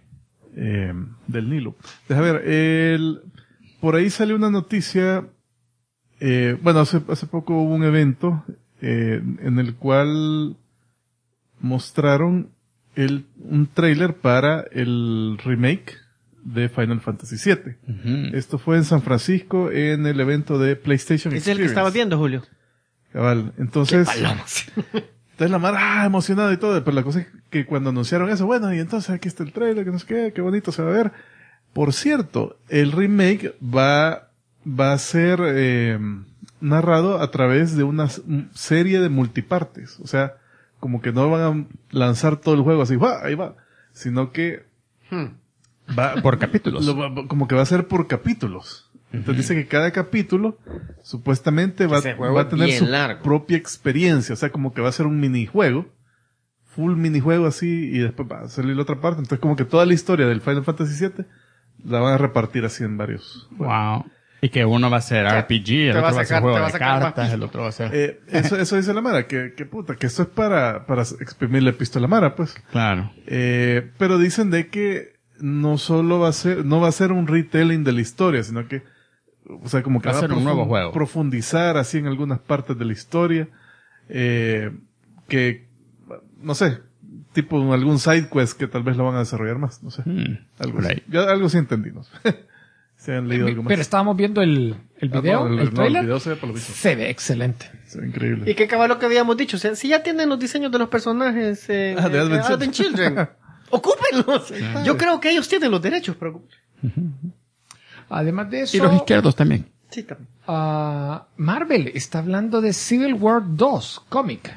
del Nilo. Deja ver, por ahí salió una noticia, bueno, hace poco hubo un evento en el cual mostraron un trailer para el remake de Final Fantasy VII. Ujú. Esto fue en San Francisco en el evento de PlayStation ¿Es el que Experience. estabas viendo, Julio? Cabal. Entonces, Palomas. entonces la Mara, emocionada y todo, pero la cosa es que cuando anunciaron eso, bueno, y entonces aquí está el trailer, que no sé qué bonito se va a ver. Por cierto, el remake va a ser narrado a través de una serie de multipartes. O sea, como que no van a lanzar todo el juego así, ¡guau! Ahí va, sino que va Por capítulos. como que va a ser por capítulos. Entonces dice que cada capítulo supuestamente va Ese juego a tener bien su largo. propia experiencia. O sea, como que va a ser un minijuego. Full minijuego así y después va a salir la otra parte. Entonces como que toda la historia del Final Fantasy VII la van a repartir así en varios. Wow. Y que uno va a ser RPG, el te va otro a va a ser sacar- juego te va de a sacar más cartas, pisto. el otro va a ser... Eso dice la Mara, que puta, que esto es para exprimirle pisto a la Mara, pues. Claro. Pero dicen de que no solo no va a ser un retelling de la historia, sino que, o sea, como que Va a ser un nuevo juego. profundizar así en algunas partes de la historia, que, no sé, tipo algún side quest que tal vez lo van a desarrollar más, no sé. Algo por así. ahí. Yo algo sí entendí, no sé. Si han leído algo más. Pero estábamos viendo el video, no, el trailer. el video se ve por lo visto. Se ve excelente. Se ve increíble. Y qué caballo que habíamos dicho. O sea, si ya tienen los diseños de los personajes de Advent Children, ocúpenlos. Yo creo que ellos tienen los derechos, pero... Además de eso, Y los izquierdos también. Sí, también. Marvel está hablando de Civil War 2, cómic,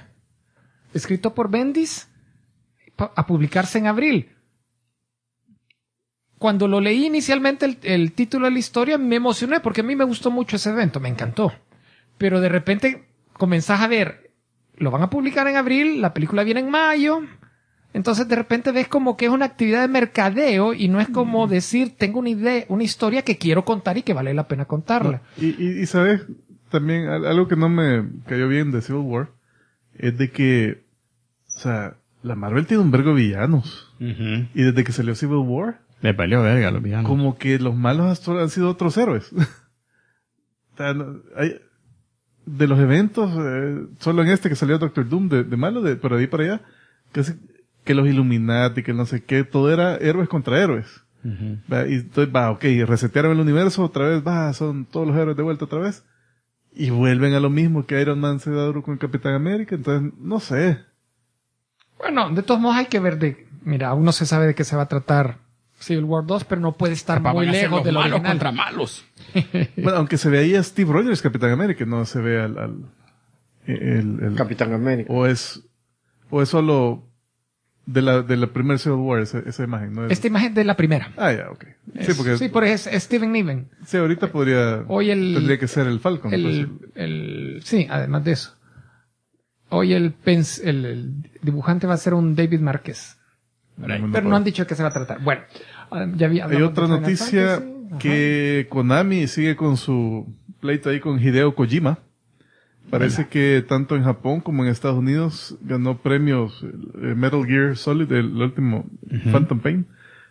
escrito por Bendis, a publicarse en abril. cuando lo leí inicialmente el título de la historia, me emocioné porque a mí me gustó mucho ese evento, me encantó. Pero de repente comenzás a ver, lo van a publicar en abril, la película viene en mayo, entonces de repente ves como que es una actividad de mercadeo y no es como decir, tengo una idea, una historia que quiero contar y que vale la pena contarla. Y sabes, también algo que no me cayó bien de Civil War es de que, o sea, la Marvel tiene un vergo de villanos. Uh-huh. Y desde que salió Civil War, Le peleó verga a los villanos. como que los malos han sido otros héroes. O sea, de los eventos, solo en este que salió Doctor Doom de malo, por ahí para allá, que los Illuminati, que no sé qué, todo era héroes contra héroes. Uh-huh. Y entonces, ok, resetearon el universo otra vez, son todos los héroes de vuelta otra vez. Y vuelven a lo mismo que Iron Man se da duro con Capitán América, entonces, no sé. Bueno, de todos modos hay que ver mira, aún no se sabe de qué se va a tratar Civil War 2, pero no puede estar muy lejos de lo malos original. contra malos. Bueno, aunque se ve ahí a Steve Rogers, Capitán América, no se ve el Capitán América. o es solo de la primera Civil War, esa imagen, ¿no? Esta imagen de la primera. Ya, ok. Sí, porque Sí, porque es Steven Niven. sí, ahorita tendría que ser el Falcon. Sí, además de eso. Hoy el dibujante va a ser un David Márquez. Pero no han dicho de qué se va a tratar. Bueno, ya hay otra noticia que Konami sigue con su pleito ahí con Hideo Kojima. Parece que tanto en Japón como en Estados Unidos ganó premios Metal Gear Solid, el último Phantom Pain.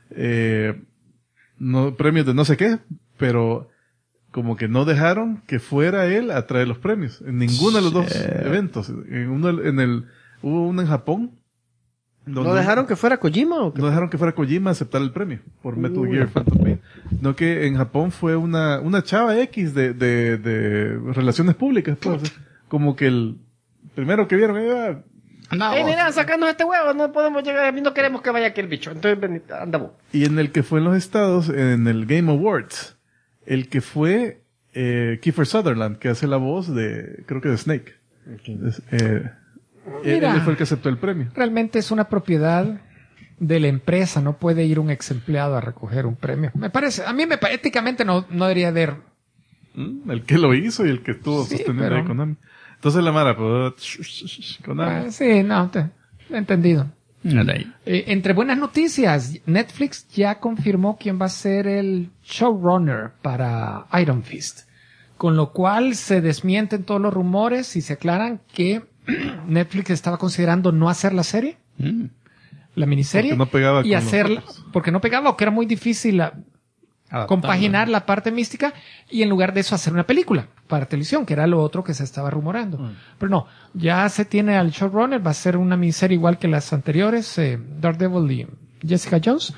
Premios de no sé qué, pero como que no dejaron que fuera él a traer los premios en ninguno de los dos eventos. Hubo uno en Japón. ¿No dejaron que fuera Kojima o qué? No dejaron que fuera Kojima a aceptar el premio por Metal Gear Phantom Pain. No, que en Japón fue una chava X de relaciones públicas, pues. Como que el primero que vieron, mira, sacanos este huevo, no podemos llegar, no queremos que vaya aquí el bicho, entonces andamos. Y en el que fue en los Estados, en el Game Awards, el que fue Kiefer Sutherland, que hace la voz creo que de Snake. Okay. Mira, él fue el que aceptó el premio. Realmente es una propiedad de la empresa, no puede ir un ex empleado a recoger un premio. Me parece, a mí éticamente no debería haber. El que lo hizo y el que estuvo sosteniendo ahí Konami. Entonces la Mara, pues, Konami. Sí, no, he entendido. Entre buenas noticias, Netflix ya confirmó quién va a ser el showrunner para Iron Fist. Con lo cual se desmienten todos los rumores y se aclaran que Netflix estaba considerando no hacer la serie, la miniserie, porque no pegaba y hacerla, porque no pegaba o que era muy difícil compaginar la parte mística y en lugar de eso hacer una película para televisión, que era lo otro que se estaba rumorando. Pero no, ya se tiene al showrunner, va a ser una miniserie igual que las anteriores, Daredevil y Jessica Jones.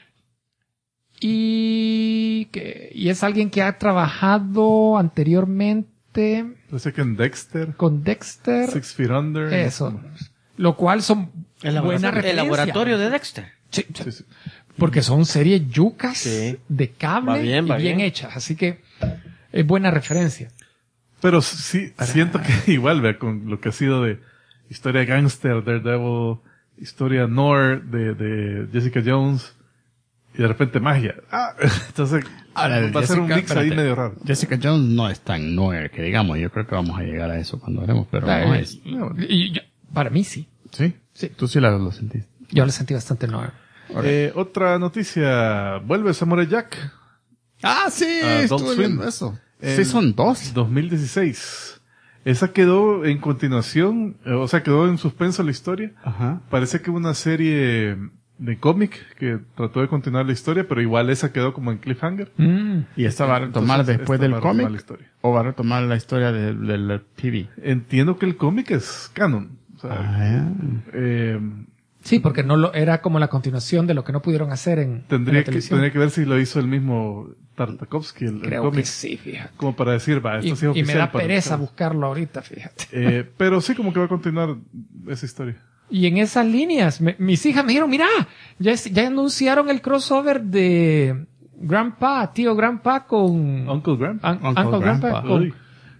Y es alguien que ha trabajado anteriormente. Parece que en Dexter. Con Dexter. 6 Feet Under. Eso. Lo cual son buenas referencias. El laboratorio de Dexter. Sí. Porque son series yucas de cable va y bien hechas. Así que es buena referencia. Pero sí, siento que igual, vea, con lo que ha sido de historia gangster, Daredevil, historia Noir de Jessica Jones, y de repente magia. Entonces ahora, va a ser un mix ahí medio raro. Jessica Jones no es tan noir que digamos. Yo creo que vamos a llegar a eso cuando hablemos, pero no es. Para mí sí. ¿Sí? Sí. Tú sí lo sentiste. Yo lo sentí bastante noir. Otra noticia. Vuelve Samurai Jack. Sí, Adult Swim. Eso. Season 2. 2016. Esa quedó en continuación, o sea, quedó en suspenso la historia. Ajá. Parece que una serie de cómic que trató de continuar la historia, pero igual esa quedó como en cliffhanger. ¿Y esta va a retomar Entonces, después esta del va a retomar cómic? la historia. ¿O va a retomar la historia del TV? Entiendo que el cómic es canon. O sea, Sí, porque era como la continuación de lo que no pudieron hacer en la televisión. tendría que ver si lo hizo el mismo Tartakovsky, el Creo cómic. que sí, fíjate. Como para decir, esto sí es oficial. Y me da para pereza ustedes. buscarlo ahorita, fíjate. Pero sí, como que va a continuar esa historia. Y en esas líneas, mis hijas me dijeron, mira, ya anunciaron el crossover de tío Grandpa con... Uncle Grandpa. Uncle Grandpa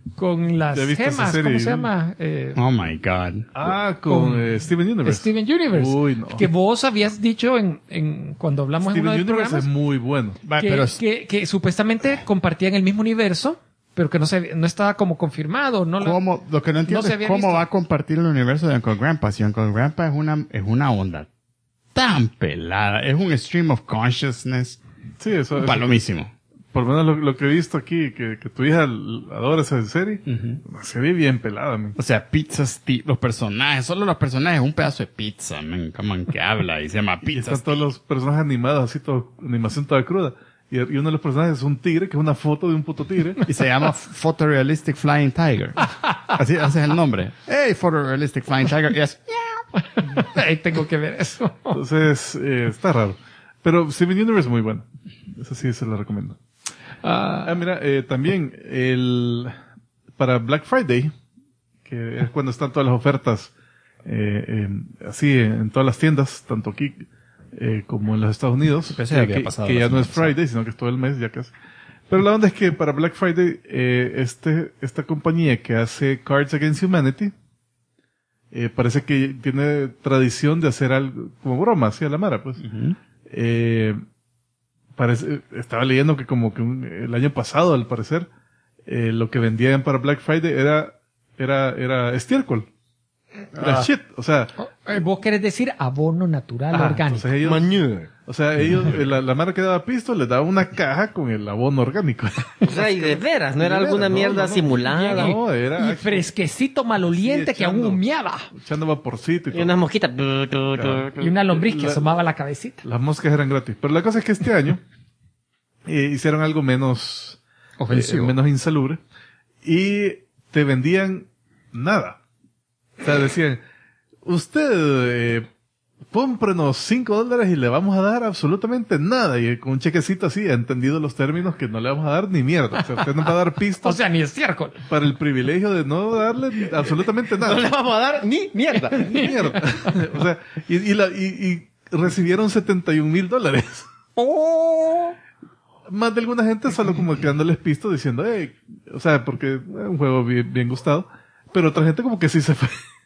con las ¿Ya viste esa gemas, serie? ¿cómo se llama? Oh my God. Con Steven Universe. Steven Universe. Uy, no. Que vos habías dicho cuando hablamos Steven en uno de los Universe programas es muy bueno. que supuestamente compartían el mismo universo, pero que no estaba como confirmado. Lo que no entiendo no se es había cómo visto. va a compartir el universo de Uncle Grandpa. Si Uncle Grandpa es una onda tan pelada. Es un stream of consciousness Sí, eso. palomísimo. Por lo menos lo que he visto aquí, que tu hija adora esa serie, se ve bien pelada, man. O sea, pizzas, los personajes, solo los personajes, un pedazo de pizza, man, como que habla y se llama Y pizza. están todos los personajes animados, así, animación toda cruda. Y uno de los personajes es un tigre, que es una foto de un puto tigre. Y se llama Photorealistic Flying Tiger. Así ese es el nombre. Hey, Photorealistic Flying Tiger. Yes. Ahí tengo que ver eso. Entonces, está raro. Pero Steven Universe es muy bueno. Eso sí se lo recomiendo. Mira, también para Black Friday, que es cuando están todas las ofertas, así en todas las tiendas, tanto aquí como en los Estados Unidos, Pensé que había pasado que la ya no es semana Friday, sino que es todo el mes ya casi. Pero la onda es que para Black Friday, esta compañía que hace Cards Against Humanity, parece que tiene tradición de hacer algo como broma, así a la mara, pues. Estaba leyendo que como que el año pasado, al parecer, lo que vendían para Black Friday era estiércol. Era shit, o sea. Vos querés decir abono natural orgánico. Entonces ellos, la mara que daba pisto les daba una caja con el abono orgánico. O sea, y de veras, no era alguna mierda simulada. No, era Y fresquecito maloliente Sí, que aún echando. humeaba. echando vaporcito y Y todo. unas mosquitas. Y una lombriz que La- asomaba la cabecita. Las moscas eran gratis. Pero la cosa es que este año hicieron algo menos Ofensivo. menos insalubre y te vendían nada. O sea, decían, usted cómprenos $5 y le vamos a dar absolutamente nada. Y con un chequecito así, ha entendido los términos que no le vamos a dar ni mierda. O sea, usted nos va a dar pistas O sea, ni estiércol. para el privilegio de no darle absolutamente nada. No le vamos a dar ni mierda. Ni mierda. O sea, y recibieron $71,000. ¡Oh! Más de alguna gente solo como que dándoles pisto diciendo, hey, o sea, porque es un juego bien gustado. Pero otra gente como que sí se fue.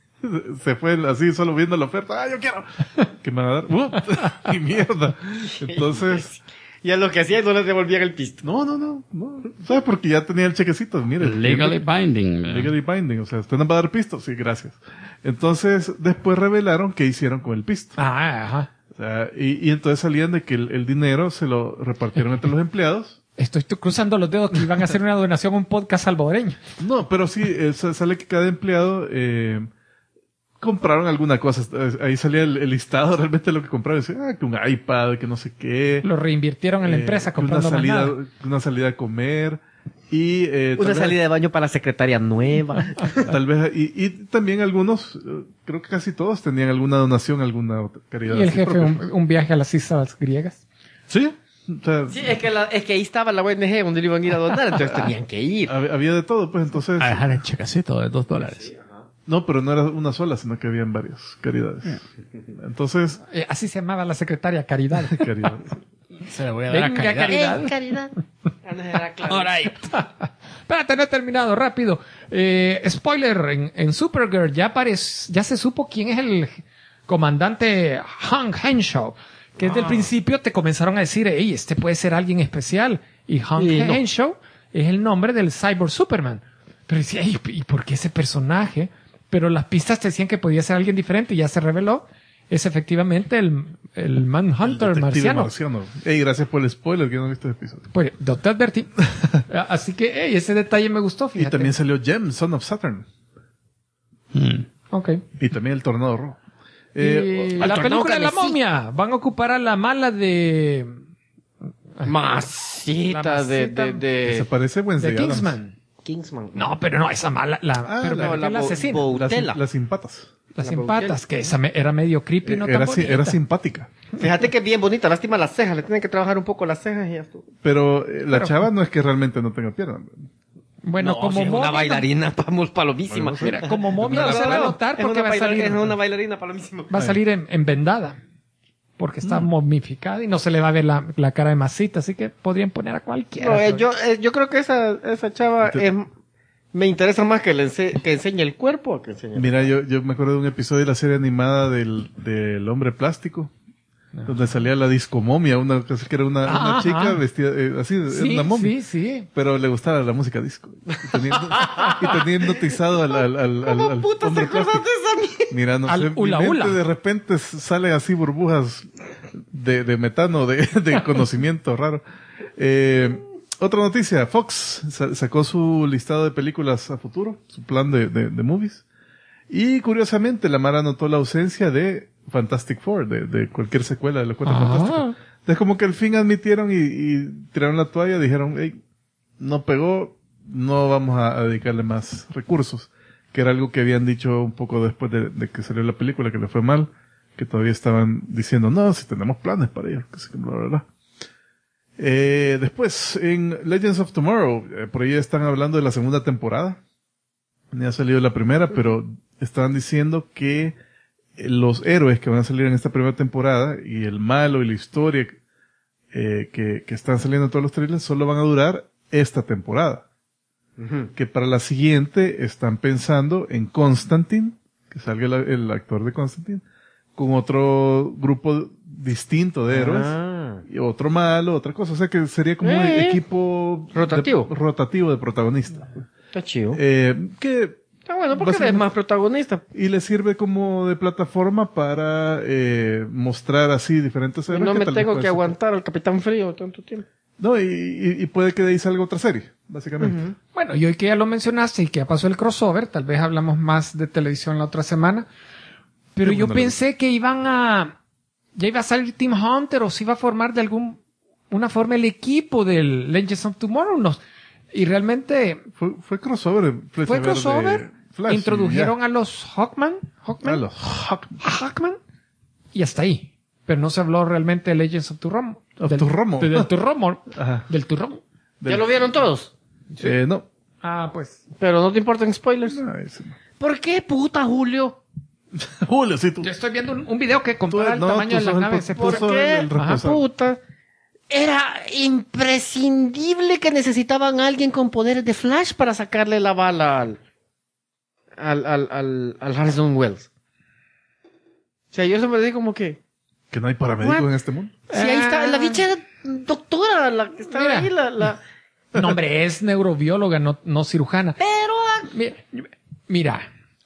Se fue así solo viendo la oferta. ¡Ah, yo quiero! ¿Qué me van a dar? ¡Y mierda! Entonces, Y a los que hacían no les devolvían el pisto. no. ¿Sabes? Porque ya tenía el chequecito. Mire. Legally binding. Legally binding. O sea, ¿usted nos va a dar pisto? Sí, gracias. Entonces, después revelaron qué hicieron con el pisto. Ajá. O sea, y entonces salían de que el dinero se lo repartieron entre los empleados. Estoy cruzando los dedos que iban a hacer una donación a un podcast salvadoreño. No, pero sí, sale que cada empleado compraron alguna cosa. Ahí salía el listado realmente de lo que compraron. Decía, que un iPad, que no sé qué. Lo reinvirtieron en la empresa que una comprando más salida, nada. una salida a comer. Y Una salida de baño para la secretaria nueva. tal vez y también algunos, creo que casi todos tenían alguna donación, alguna caridad. Y el así jefe propia. un viaje a las islas griegas. Sí. O sea, Sí, es que ahí estaba la ONG donde le iban a ir a donar, entonces tenían que ir. había de todo, pues entonces. A dejar el chequecito de $2. No, pero no era una sola, sino que habían varias caridades. Entonces, Así se llamaba la secretaria Caridad. caridades. Se le voy a dar a Venga, Caridad. Caridad. Caridad. Alright. Espérate, no he terminado, rápido. Spoiler, en Supergirl ya se supo quién es el comandante Hank Henshaw. Que desde el principio te comenzaron a decir, hey, este puede ser alguien especial. Y Hank Y no. Henshaw es el nombre del Cyborg Superman. Pero decía, "Ey, ¿y por qué ese personaje? Pero las pistas te decían que podía ser alguien diferente y ya se reveló. Es efectivamente el Manhunter Detective marciano. Ey, gracias por el spoiler, que no he visto el episodio. Pues, no te advertí. Así que, hey, ese detalle me gustó, Y fíjate. también salió Gem, Son of Saturn. Ok. Y también el Tornado Rojo. Y la tornado película de la carmesí. momia. Van a ocupar a la mala de Masita se de parece Wednesday de Addams. Kingsman. Kingsman. No, pero no, esa mala. Pero la- la asesina. Boutella. Las sin patas. Las la sin Boutella. patas, que esa era medio creepy, no tan Era bonita. simpática. Fíjate que es bien bonita, lástima las cejas, le tienen que trabajar un poco las cejas y ya estuvo. Pero la chava no es que realmente no tenga piernas. Bueno, No, como sí, es momia. una bailarina palomísima. Mira, como momia No, no, se va a no, notar es porque una va a salir, es una bailarina palomísima. va a salir en vendada. Porque está momificada y no se le va a ver la cara de masita, así que podrían poner a cualquiera. No, yo creo que esa chava Te- es Me interesa más que que enseñe el cuerpo o que enseñe... Mira, yo me acuerdo de un episodio de la serie animada del Hombre Plástico, donde salía la discomomia, que era una chica vestida así, Sí, una momia. sí. Pero le gustaba la música disco. Y tenía hipnotizado al ¿Cómo puta te Hombre acuerdas Plástico. de esa mierda? Mira, no Al sé, hula mi mente hula. de repente salen así burbujas de metano, de conocimiento raro. Otra noticia, Fox sacó su listado de películas a futuro, su plan de movies. Y curiosamente, la Mara notó la ausencia de Fantastic Four, de cualquier secuela de los Cuatro Fantásticos. Entonces como que al fin admitieron y tiraron la toalla, dijeron, hey, no pegó, no vamos a dedicarle más recursos. Que era algo que habían dicho un poco después de que salió la película, que le fue mal, que todavía estaban diciendo, no, si tenemos planes para ello, que sé que bla, bla, bla. Después, en Legends of Tomorrow, por ahí están hablando de la segunda temporada. Ya ha salido la primera, pero estaban diciendo que los héroes que van a salir en esta primera temporada y el malo y la historia que están saliendo en todos los trailers solo van a durar esta temporada. Que para la siguiente están pensando en Constantine, que salga el actor de Constantine, con otro grupo distinto de héroes, y otro malo, otra cosa. O sea que sería como un equipo rotativo de protagonistas. Está chido. Que Está bueno porque eres más protagonista. y le sirve como de plataforma para mostrar así diferentes héroes. No que me tal vez tengo puede que ser- aguantar al Capitán Frío tanto tiempo. No, y puede que de ahí salga otra serie, básicamente. Bueno, y hoy que ya lo mencionaste y que ya pasó el crossover, tal vez hablamos más de televisión la otra semana, pero Qué yo bueno, pensé que ya iba a salir Team Hunter o se iba a formar de una forma el equipo del Legends of Tomorrow. Y realmente Fue crossover. fue crossover, Flash, introdujeron a los Hawkman, a los Hawkman, y hasta ahí. Pero no se habló realmente de Legends of Tomorrow. Of Tomorrow. Del Tomorrow. Ajá. Del Tomorrow. ¿Ya lo vieron todos? No. Ah, pues. Pero no te importan spoilers. No, ese no. ¿Por qué, puta, Julio? Julio, sí, tú. Yo estoy viendo un video que compara el no, tamaño tú de las sos el naves. por- ¿Por Puso qué? el responsable. Puta. Era imprescindible que necesitaban a alguien con poderes de Flash para sacarle la bala al Harrison Wells. O sea, yo siempre digo como que... Que no hay paramédicos What? en este mundo. Si ahí está, la bicha era doctora, la que estaba Mira. ahí, la... No, hombre, es neurobióloga, no cirujana. Pero... Mira,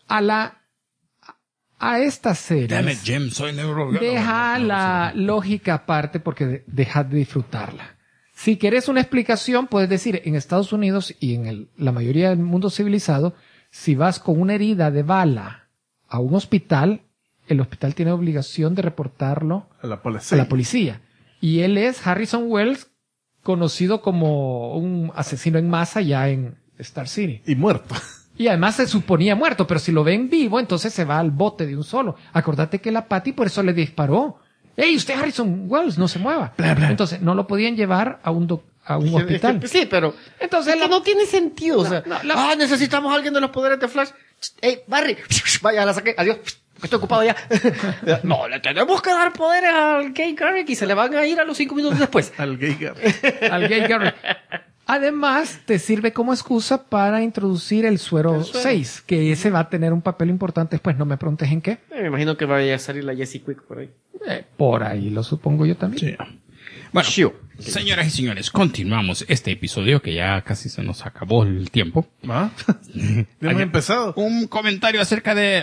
a esta serie Damn it, Jim, soy neurobiólogo. deja No, la lógica aparte porque deja de disfrutarla. Si quieres una explicación, puedes decir, en Estados Unidos y en la mayoría del mundo civilizado, si vas con una herida de bala a un hospital, el hospital tiene obligación de reportarlo A la a policía. la policía. Y él es Harrison Wells, conocido como un asesino en masa ya en Star City. Y muerto. Y además se suponía muerto, pero si lo ven vivo, entonces se va al bote de un solo. Acordate que la Patty por eso le disparó. ¡Ey, usted Harrison Wells, no se mueva! Entonces no lo podían llevar a un hospital. Sí, pero... Entonces Es que no tiene sentido. O sea, necesitamos a alguien de los poderes de Flash. Ey, Barry, vaya, la saqué. Adiós. Estoy ocupado ya. No, le tenemos que dar poderes al Gay Garrick y se le van a ir a los 5 minutos después. Al Geiger. al Gay Garrick. Además, te sirve como excusa para introducir el suero 6, que ese va a tener un papel importante después. No me preguntes en qué. Me imagino que vaya a salir la Jessie Quick por ahí. Por ahí lo supongo yo también. Sí. Bueno, señoras y señores, continuamos este episodio que ya casi se nos acabó el tiempo. ¿Ah? Ya hemos empezado. Un comentario acerca de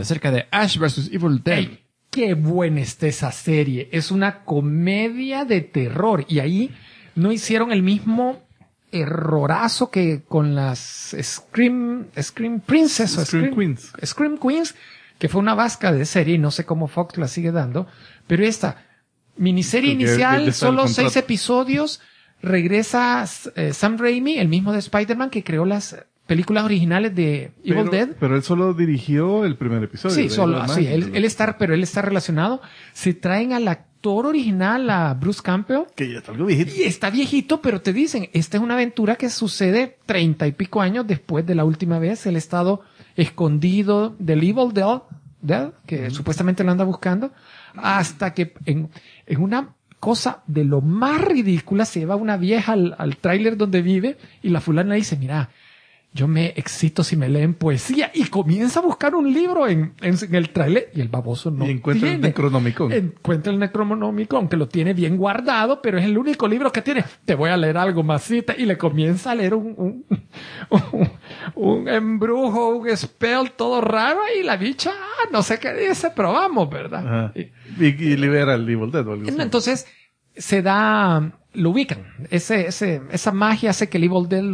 Ash vs. Evil Dead. Ey, qué buena está esa serie. Es una comedia de terror. Y ahí no hicieron el mismo errorazo que con las Scream Princess o Scream Queens. Scream Queens, que fue una vasca de serie y no sé cómo Fox la sigue dando. Pero esta miniserie Porque inicial, ya está el solo contrato. 6 episodios, regresa Sam Raimi, el mismo de Spider-Man que creó las películas originales de Evil Dead. Pero él solo dirigió el primer episodio. Sí, de solo, lo demás, sí, él está relacionado. Se traen al actor original, a Bruce Campbell, Que ya está algo viejito. y está viejito, pero te dicen, esta es una aventura que sucede 30 y pico años después de la última vez. Él ha estado escondido del Evil Dead, que supuestamente lo anda buscando, hasta que en una cosa de lo más ridícula se lleva una vieja al tráiler donde vive y la fulana dice, mira, yo me excito si me leen poesía y comienza a buscar un libro en el trailer y el baboso no y encuentra el Necronomicon. Encuentra el Necronomicon, que lo tiene bien guardado, pero es el único libro que tiene. Te voy a leer algo, masita. Y le comienza a leer un embrujo, un spell todo raro y la bicha, no sé qué dice, pero vamos, ¿verdad? Y libera el Evil Dead o algo así. Entonces, lo ubican. Esa magia hace que el Evil Dead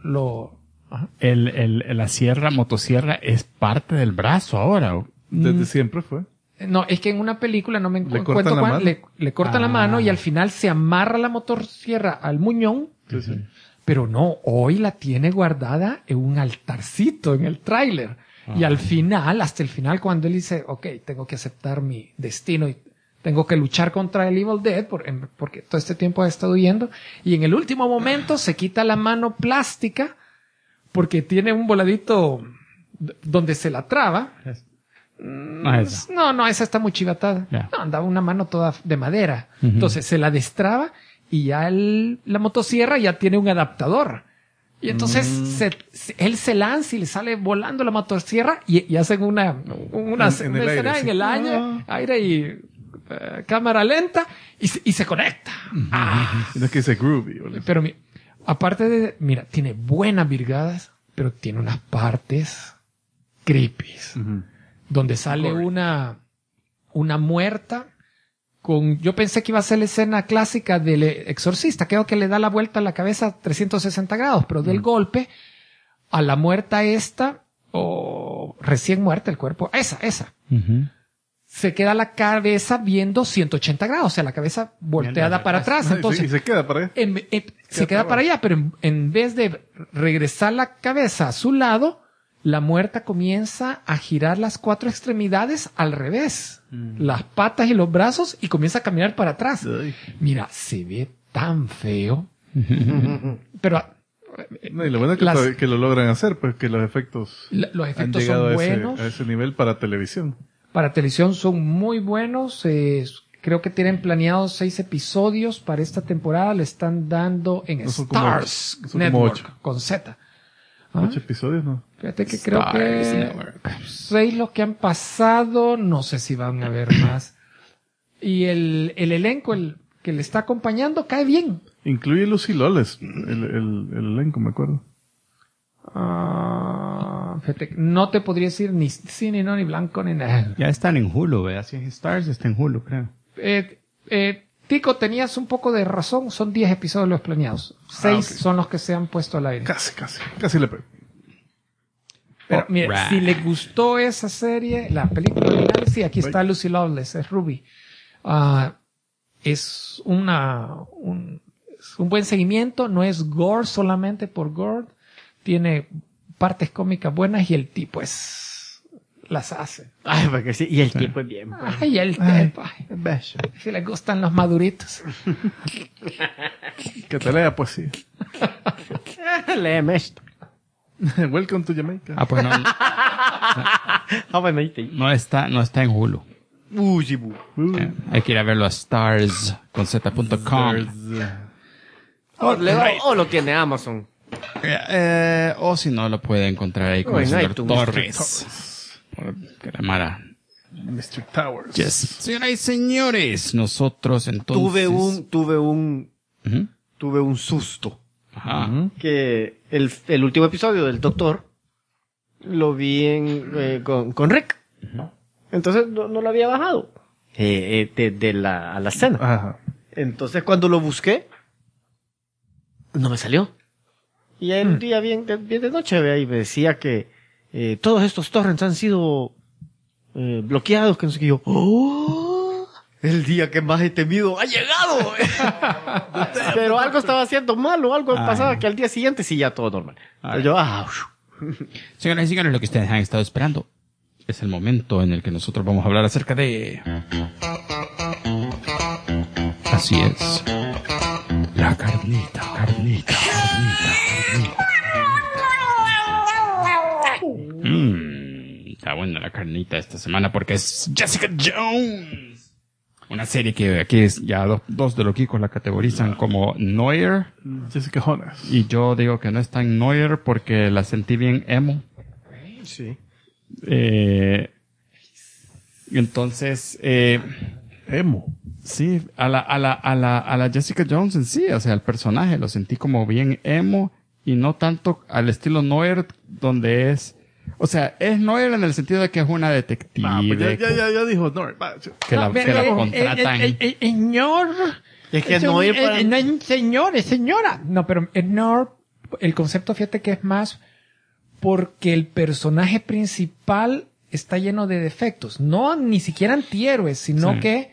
La motosierra es parte del brazo ahora. Desde siempre fue. No, es que en una película no me ¿Le cortan la mano? Le cortan la mano y al final se amarra la motosierra al muñón. Sí. Pero no, hoy la tiene guardada en un altarcito en el tráiler. Y al final, hasta el final, cuando él dice, ok, tengo que aceptar mi destino y tengo que luchar contra el Evil Dead porque todo este tiempo ha estado huyendo. Y en el último momento se quita la mano plástica porque tiene un voladito donde se la traba. No, esa está muy chivatada. Yeah. No, andaba una mano toda de madera. Entonces se la destraba y ya la motosierra ya tiene un adaptador. Y entonces él se lanza y le sale volando la motosierra y hacen una escena en el aire y cámara lenta y se conecta. No es que dice groovy. Pero aparte mira, tiene buenas virgadas, pero tiene unas partes creepy. Donde sale una muerta yo pensé que iba a ser la escena clásica del exorcista, creo que le da la vuelta a la cabeza 360 grados, pero del golpe a la muerta o recién muerta el cuerpo, esa. Se queda la cabeza viendo 180 grados, o sea, la cabeza volteada para atrás. Entonces, y se queda para allá. Se queda para allá, pero en vez de regresar la cabeza a su lado, la muerta comienza a girar las 4 extremidades al revés. Las patas y los brazos y comienza a caminar para atrás. Mira, se ve tan feo. Pero no, y lo bueno es que lo logran hacer, pues que los efectos son buenos. A ese nivel para televisión. Para televisión son muy buenos. Creo que tienen planeados 6 episodios para esta temporada. Le están dando en Stars Network con Z. 8 episodios, ¿no? Fíjate que creo que 6 los que han pasado, no sé si van a haber más. Y el elenco, el que le está acompañando, cae bien. Incluye Lucy Lawless, el elenco, me acuerdo. Fíjate, no te podría decir ni sí, ni no, ni blanco, ni nada. Ya están en Hulu, ¿verdad? Si es Stars, está en Hulu, creo. Tico, tenías un poco de razón. Son 10 episodios los planeados. 6 son los que se han puesto al aire. Casi le pego. Pero mira, si le gustó esa serie, la película original, sí, aquí está Lucy Lawless, es Ruby. Es un buen seguimiento, no es gore solamente por gore. Tiene partes cómicas buenas y el tipo las hace. Ay, porque sí, y el tipo es bien. Ay, el tipo. Si le gustan los maduritos. Que te lea poesía. Léeme esto. Welcome to Jamaica. Pues no está en Hulu. Hay que ir a verlo a starsconz.com. O lo tiene Amazon. O si no, lo puede encontrar ahí con el señor Torres. Mara. Mr. Towers. Yes. Señoras y señores, nosotros entonces... Tuve un susto. Ajá. Que el último episodio del Doctor lo vi con Rick. Entonces no lo había bajado a la escena. Ajá. Entonces cuando lo busqué, no me salió. Y el día bien de noche y me decía que todos estos torrents han sido bloqueados, que no sé qué. Yo, el día que más he temido ha llegado. Pero algo estaba haciendo mal o algo pasaba que al día siguiente sí ya todo normal. Yo, Señoras y señores, lo que ustedes han estado esperando es el momento en el que nosotros vamos a hablar acerca de... Así es. La carnita. Está buena la carnita esta semana porque es Jessica Jones. Una serie que aquí es ya dos de los Kikos la categorizan como Noir. Jessica Jonas. Y yo digo que no es tan Noir porque la sentí bien emo. Sí. Entonces, Emo. sí, a la Jessica Jones en sí, o sea, el personaje lo sentí como bien emo y no tanto al estilo Noir donde es, o sea, es Noir en el sentido de que es una detective. Pues ya dijo Noir. Que la contratan. Señor. Es que Noir para... No es señor, es señora. No, pero el concepto, fíjate que es más porque el personaje principal está lleno de defectos. No, ni siquiera antihéroes, sino Sí. que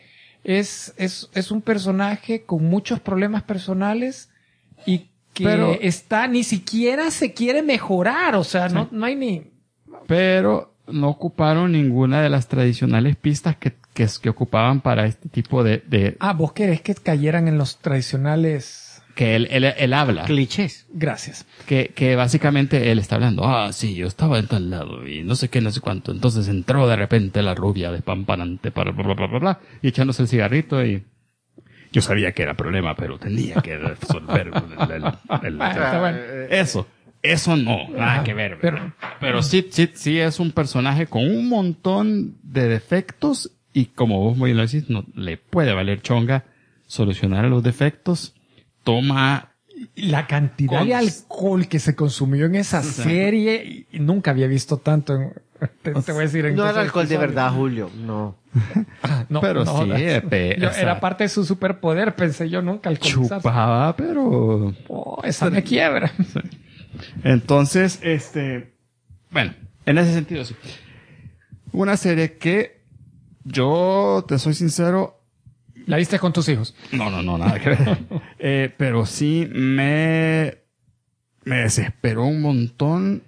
es un personaje con muchos problemas personales y que ni siquiera se quiere mejorar. O sea, no hay ni... Pero no ocuparon ninguna de las tradicionales pistas que ocupaban para este tipo de ¿Vos querés que cayeran en los tradicionales? que él habla. clichés. Gracias. Que básicamente él está hablando, sí, yo estaba en tal lado y no sé qué, no sé cuánto. Entonces entró de repente la rubia despampanante para bla, bla, bla, bla, y echándose el cigarrito y yo sabía que era problema, pero tenía que resolver Está bueno. Eso no, nada que ver. Pero- Pero sí es un personaje con un montón de defectos y como vos muy lo decís, no le puede valer chonga solucionar los defectos. Toma La cantidad de alcohol que se consumió en esa serie, y nunca había visto tanto. Te voy a decir. No dos era alcohol de episodios. verdad, Julio. No. No, pero no, sí, yo, o sea, era parte de su superpoder, pensé yo nunca alcoholizarse. chupaba, pero Esa me quiebra. entonces, bueno, en ese sentido sí. Una serie que yo, te soy sincero, ¿La viste con tus hijos? no, nada que ver. Pero sí me desesperó un montón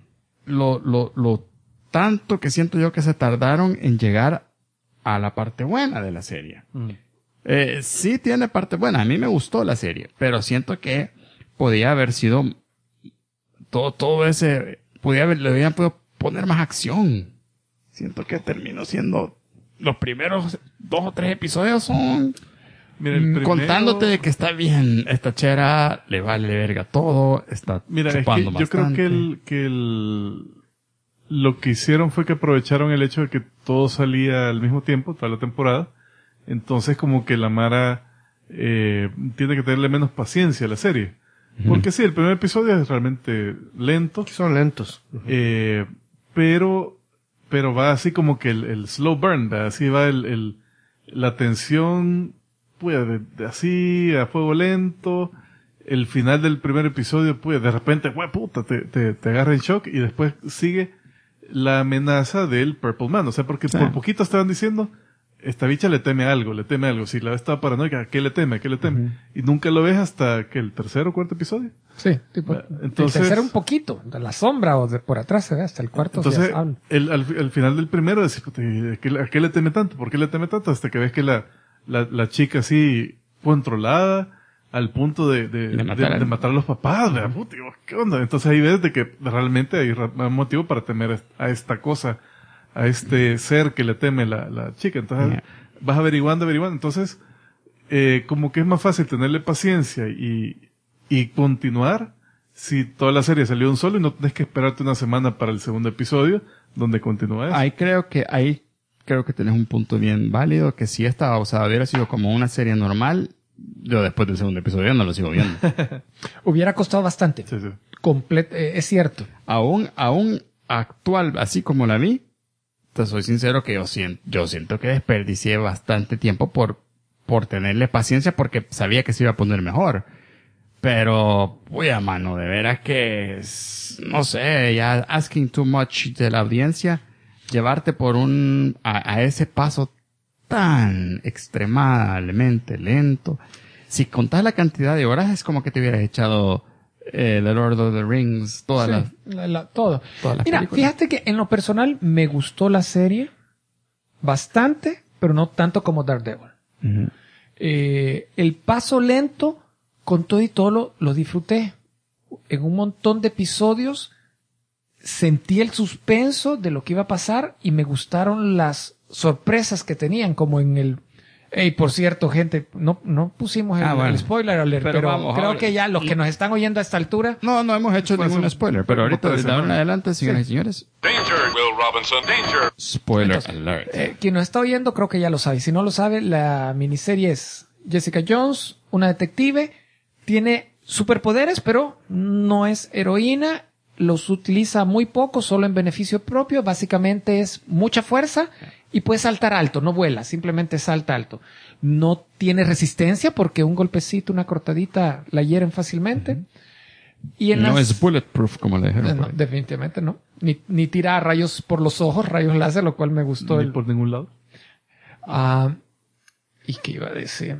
lo tanto que siento yo que se tardaron en llegar a la parte buena de la serie. Sí tiene parte buena. A mí me gustó la serie, pero siento que podía haber sido todo ese, le habían podido poner más acción. Siento que terminó siendo los primeros 2 o 3 episodios son Mira, el primero- contándote de que está bien, esta chera le vale verga todo, está Mira, es que chupando yo creo bastante. que lo que hicieron fue que aprovecharon el hecho de que todo salía al mismo tiempo, toda la temporada. Entonces como que la Mara tiene que tenerle menos paciencia a la serie. Porque sí, el primer episodio es realmente lento, Son lentos. pero va así como que el slow burn, ¿verdad? Así va la tensión, pues, de así a fuego lento. El final del primer episodio, pues, de repente, güey, puta, te agarra en shock y después sigue la amenaza del Purple Man. O sea, porque por poquito estaban diciendo, esta bicha le teme algo. Si la estaba paranoica, ¿a qué le teme? Y nunca lo ves hasta que el tercer o cuarto episodio. Sí, tipo. Entonces- El tercero un poquito, de la sombra o de por atrás se ve hasta el cuarto. Entonces, ya habla. al final del primero, decís, puta, ¿a qué le teme tanto? ¿Por qué le teme tanto? Hasta que ves que la chica así, controlada, al punto de matar a los papás, ¿verdad? Puta, digo, ¿qué onda? Entonces ahí ves de que realmente hay motivo para temer a esta cosa, a este ser que le teme la chica. Entonces, vas averiguando. Entonces, como que es más fácil tenerle paciencia y continuar si toda la serie salió un solo y no tienes que esperarte una semana para el segundo episodio donde continúa eso. Ahí creo que tenés un punto bien válido, que si esta, o sea, hubiera sido como una serie normal, yo después del segundo episodio no lo sigo viendo. Hubiera costado bastante. Sí. Es cierto. aún actual, así como la vi, te soy sincero que yo siento que desperdicié bastante tiempo por tenerle paciencia porque sabía que se iba a poner mejor. Pero, uy, a mano, de veras que, no sé, ya asking too much de la audiencia, llevarte por a ese paso tan extremadamente lento. Si contás la cantidad de horas, es como que te hubieras echado The Lord of the Rings, todas las... Todo. Todas las Mira, películas. fíjate que en lo personal me gustó la serie bastante, pero no tanto como Daredevil. Ujú. El paso lento, con todo y todo lo disfruté. En un montón de episodios sentí el suspenso de lo que iba a pasar y me gustaron las sorpresas que tenían, como en Hey, por cierto, gente, no pusimos el spoiler alert, pero vamos, creo ahora. que ya los que nos están oyendo a esta altura, No hemos hecho Pues, ningún spoiler, pero ahorita otra desde ahora en semana. adelante, señoras y señores, Danger, Will Robinson, danger. spoiler alert. quien nos está oyendo creo que ya lo sabe. Si no lo sabe, la miniserie es Jessica Jones, una detective, tiene superpoderes, pero no es heroína, los utiliza muy poco, solo en beneficio propio, básicamente es mucha fuerza y puede saltar alto, no vuela, simplemente salta alto. No tiene resistencia porque un golpecito, una cortadita la hieren fácilmente. Y en No las- es bulletproof, como le dijeron. No, por ahí. definitivamente no. Ni tira rayos por los ojos, rayos láser, lo cual me gustó. Ni por ningún lado. ¿Y qué iba a decir?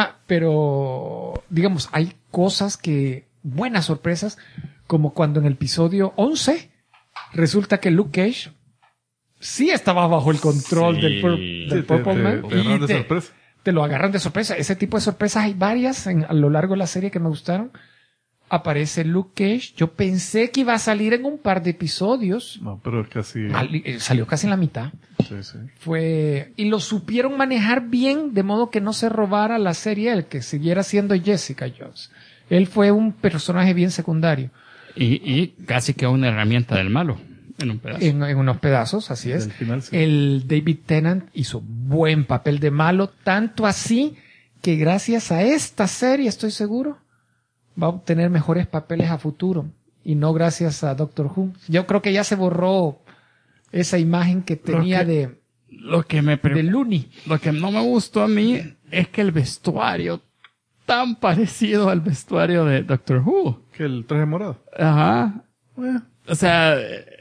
Pero, digamos, hay cosas buenas sorpresas, como cuando en el episodio 11 resulta que Luke Cage sí estaba bajo el control Sí. del Purple Man. Te agarran y de sorpresa. te lo agarran de sorpresa. Ese tipo de sorpresas hay varias a lo largo de la serie que me gustaron. Aparece Luke Cage. Yo pensé que iba a salir en un par de episodios. No, pero es casi... Salió casi en la mitad. Sí. Y lo supieron manejar bien, de modo que no se robara la serie él, que siguiera siendo Jessica Jones. Él fue un personaje bien secundario. Y casi que una herramienta del malo, en un pedazo. En unos pedazos, así es. Al final, sí. El David Tennant hizo buen papel de malo, tanto así que gracias a esta serie, estoy seguro, va a obtener mejores papeles a futuro. Y no gracias a Doctor Who. Yo creo que ya se borró esa imagen que tenía Lo que de Looney. Lo que no me gustó a mí es que el vestuario tan parecido al vestuario de Doctor Who. Que el traje morado. Ajá. Bueno, O sea,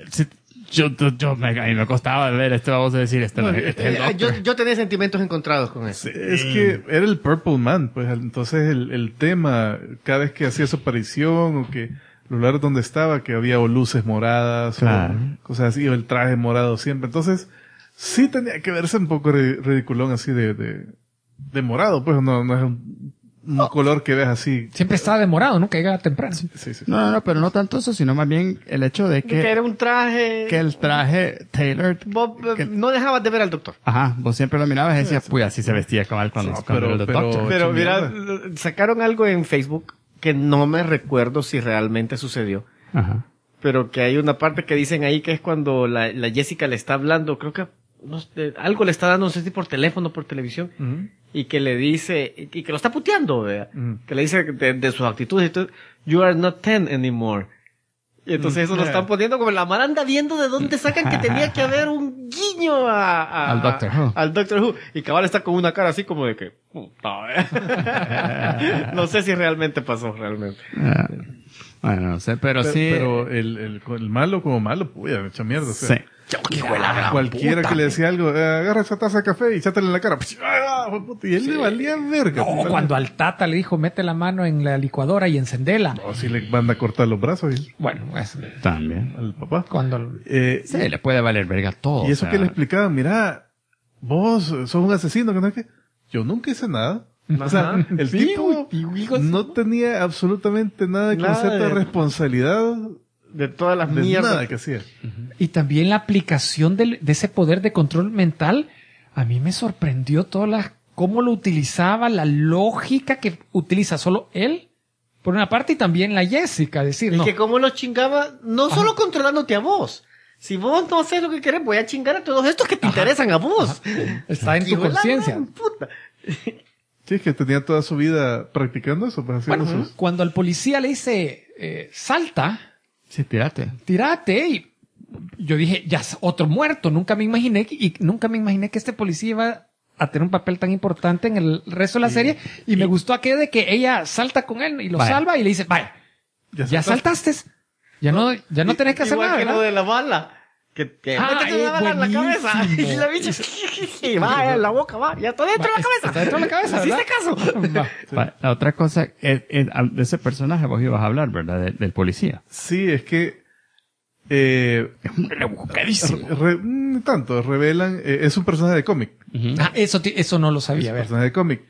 a mí me costaba ver esto, vamos a decir, este es el Doctor. Yo tenía sentimientos encontrados con eso. es que era el Purple Man, pues entonces el tema, cada vez que hacía su aparición o que los lugares donde estaba, que había o luces moradas Claro. o cosas así, o el traje morado siempre. Entonces, sí tenía que verse un poco ridiculón así de morado, pues no es un color que ves así. Siempre estaba demorado, ¿no? Que llegaba temprano. Sí. No, pero no tanto eso, sino más bien el hecho de Que era un traje... que el traje tailored. Bob, que- no dejabas de ver al doctor. Ajá, vos siempre lo mirabas y decías, pues así se vestía cabal cuando No, era el pero- Doctor. Pero Ocho mira, mierda. sacaron algo en Facebook que no me recuerdo si realmente sucedió. Ajá. Pero que hay una parte que dicen ahí que es cuando la Jessica le está hablando, creo que no sé, algo le está dando, no sé si por teléfono o por televisión, Ujú. y que le dice, y que lo está puteando, ¿verdad? Ujú. Que le dice de sus actitudes y todo, you are not 10 anymore. Y entonces eso lo están poniendo como la mara anda viendo de dónde sacan que tenía que haber un guiño Al Doctor Who. al Doctor Who. Y cabal está con una cara así como de que, puta, no sé si realmente pasó, realmente. Bueno, no sé, pero sí. Pero el malo como malo, puya, me echa mierda. O sea, Sí. cualquiera que le decía algo, agarra esa taza de café y chátale en la cara. Y él le valía verga. O cuando al Tata le dijo, mete la mano en la licuadora y encendela. O si le van a cortar los brazos ¿sí? Bueno, es También. al papá. cuando... Sí, le puede valer verga todo. Y eso o sea, que le explicaban, mira, vos sos un asesino, que no es que yo nunca hice nada. O sea, Ajá. el Sí, tipo güey, no tenía absolutamente nada de Nada concepto de de- responsabilidad De todas las de mierdas. nada que hacía. Y también la aplicación de ese poder de control mental, a mí me sorprendió cómo lo utilizaba, la lógica que utiliza solo él, por una parte, y también la Jessica, decir, Y no, que como lo chingaba, no solo controlándote a vos. Si vos no haces lo que querés, voy a chingar a todos estos que te interesan a vos. está en tu Hijo de la conciencia. gran puta. Sí, es que tenía toda su vida practicando eso, pues haciendo Bueno, sus... cuando al policía le dice, salta, Sí, tírate. tírate, y yo dije, ya es otro muerto. Nunca me imaginé que este policía iba a tener un papel tan importante en el resto de la serie. Y me gustó aquello de que ella salta con él y lo Vaya. salva y le dice, vaya, ya saltaste. Ya no tenés que hacer Igual nada, que lo ¿verdad? de la bala. Que métete una bala en la buenísimo. cabeza. Y la bicha, y va en la boca, va. Ya está dentro de la cabeza. Está dentro de la cabeza, ¿Hiciste ¿verdad? caso? Va, la otra cosa, de ese personaje vos ibas a hablar, ¿verdad? Del policía. Sí, es que... Es un rebuscadísimo. tanto, revelan... es un personaje de cómic. Eso no lo sabía, a ver. Personaje de cómic.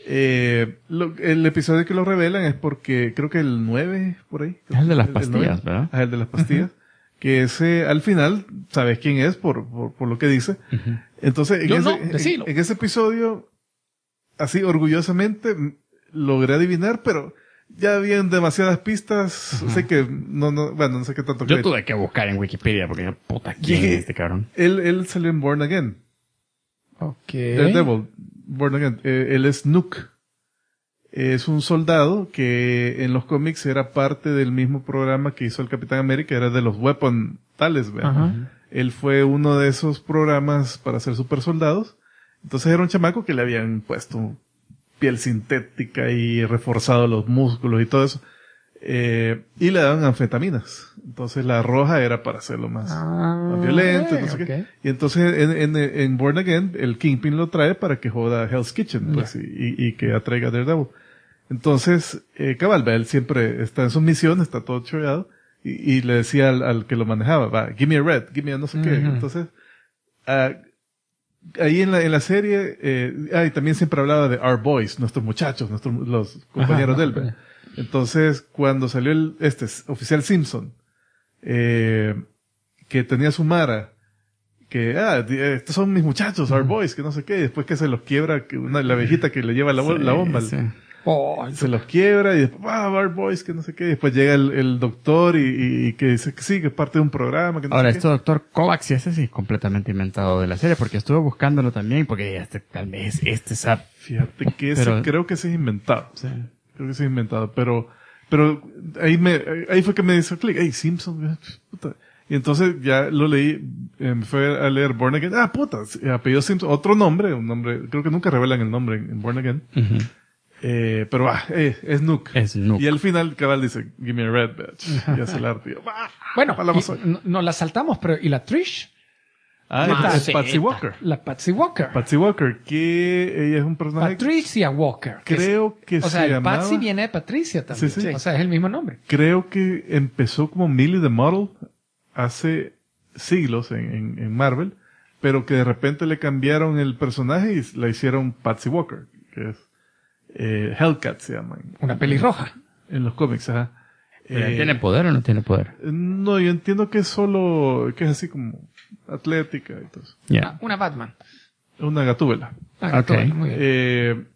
El episodio que lo revelan es porque creo que el 9, por ahí. Es el de las El pastillas, 9. ¿verdad? Ah, el de las pastillas. Que ese, al final, sabes quién es por lo que dice. Entonces, Yo no, decilo. en ese episodio, así orgullosamente logré adivinar, pero ya habían demasiadas pistas. Sé que no sé qué tanto. Yo tuve que buscar en Wikipedia porque puta, ¿quién es este cabrón? Él salió en Born Again. Ok. Daredevil, Born Again. Él es Nuke. Es un soldado que en los cómics era parte del mismo programa que hizo el Capitán América, era de los Weapon Tales, ¿verdad? Ajá. Él fue uno de esos programas para ser super soldados. Entonces era un chamaco que le habían puesto piel sintética y reforzado los músculos y todo eso. Y le daban anfetaminas. Entonces la roja era para hacerlo más violento, no sé qué. Y entonces en Born Again el Kingpin lo trae para que joda Hell's Kitchen, pues, y que atraiga a Daredevil. Entonces, cabal, él siempre está en su misión, está todo choreado, y le decía al que lo manejaba, va, give me a red, give me a no sé qué. Entonces, ahí en la serie, y también siempre hablaba de our boys, nuestros muchachos, los compañeros de él, ¿verdad? Entonces, cuando salió oficial Simpson, que tenía su Mara, que, estos son mis muchachos, our boys, que no sé qué, y después que se los quiebra, la viejita que le lleva la bomba, Sí. se los quiebra, y después, our boys, que no sé qué, y después llega el doctor y que dice que sí, que es parte de un programa, que no Ahora, sé este doctor Kovacs, ese sí es completamente inventado de la serie, porque estuve buscándolo también, porque tal vez sabe. Fíjate que creo que ese es inventado. Sí. Creo que sí es inventado, pero ahí fue que me hizo clic. Hey, Simpson, puta. Y entonces ya lo leí, me fue a leer Born Again. Puta, apellido Simpson, un nombre, creo que nunca revelan el nombre en Born Again. Uh-huh. Pero es Nuke. Es Nuke. Y al final cabal dice, give me a red, bitch. Y hace el arte. Bueno, nos la saltamos, pero ¿y la Trish? Es Patsy Walker. La Patsy Walker. Patsy Walker, que ella es un personaje. Patricia Walker. Creo que o sea, se el llamaba... Patsy viene de Patricia también. Sí. O sea, es el mismo nombre. Creo que empezó como Millie the Model hace siglos en Marvel, pero que de repente le cambiaron el personaje y la hicieron Patsy Walker, que es Hellcat se llama. Una pelirroja. En los cómics, ajá. ¿Tiene poder o no tiene poder? No, yo entiendo que es así como atlética y todo eso. Yeah. Una Batman. Una gatúbela. Gatúbela, muy bien.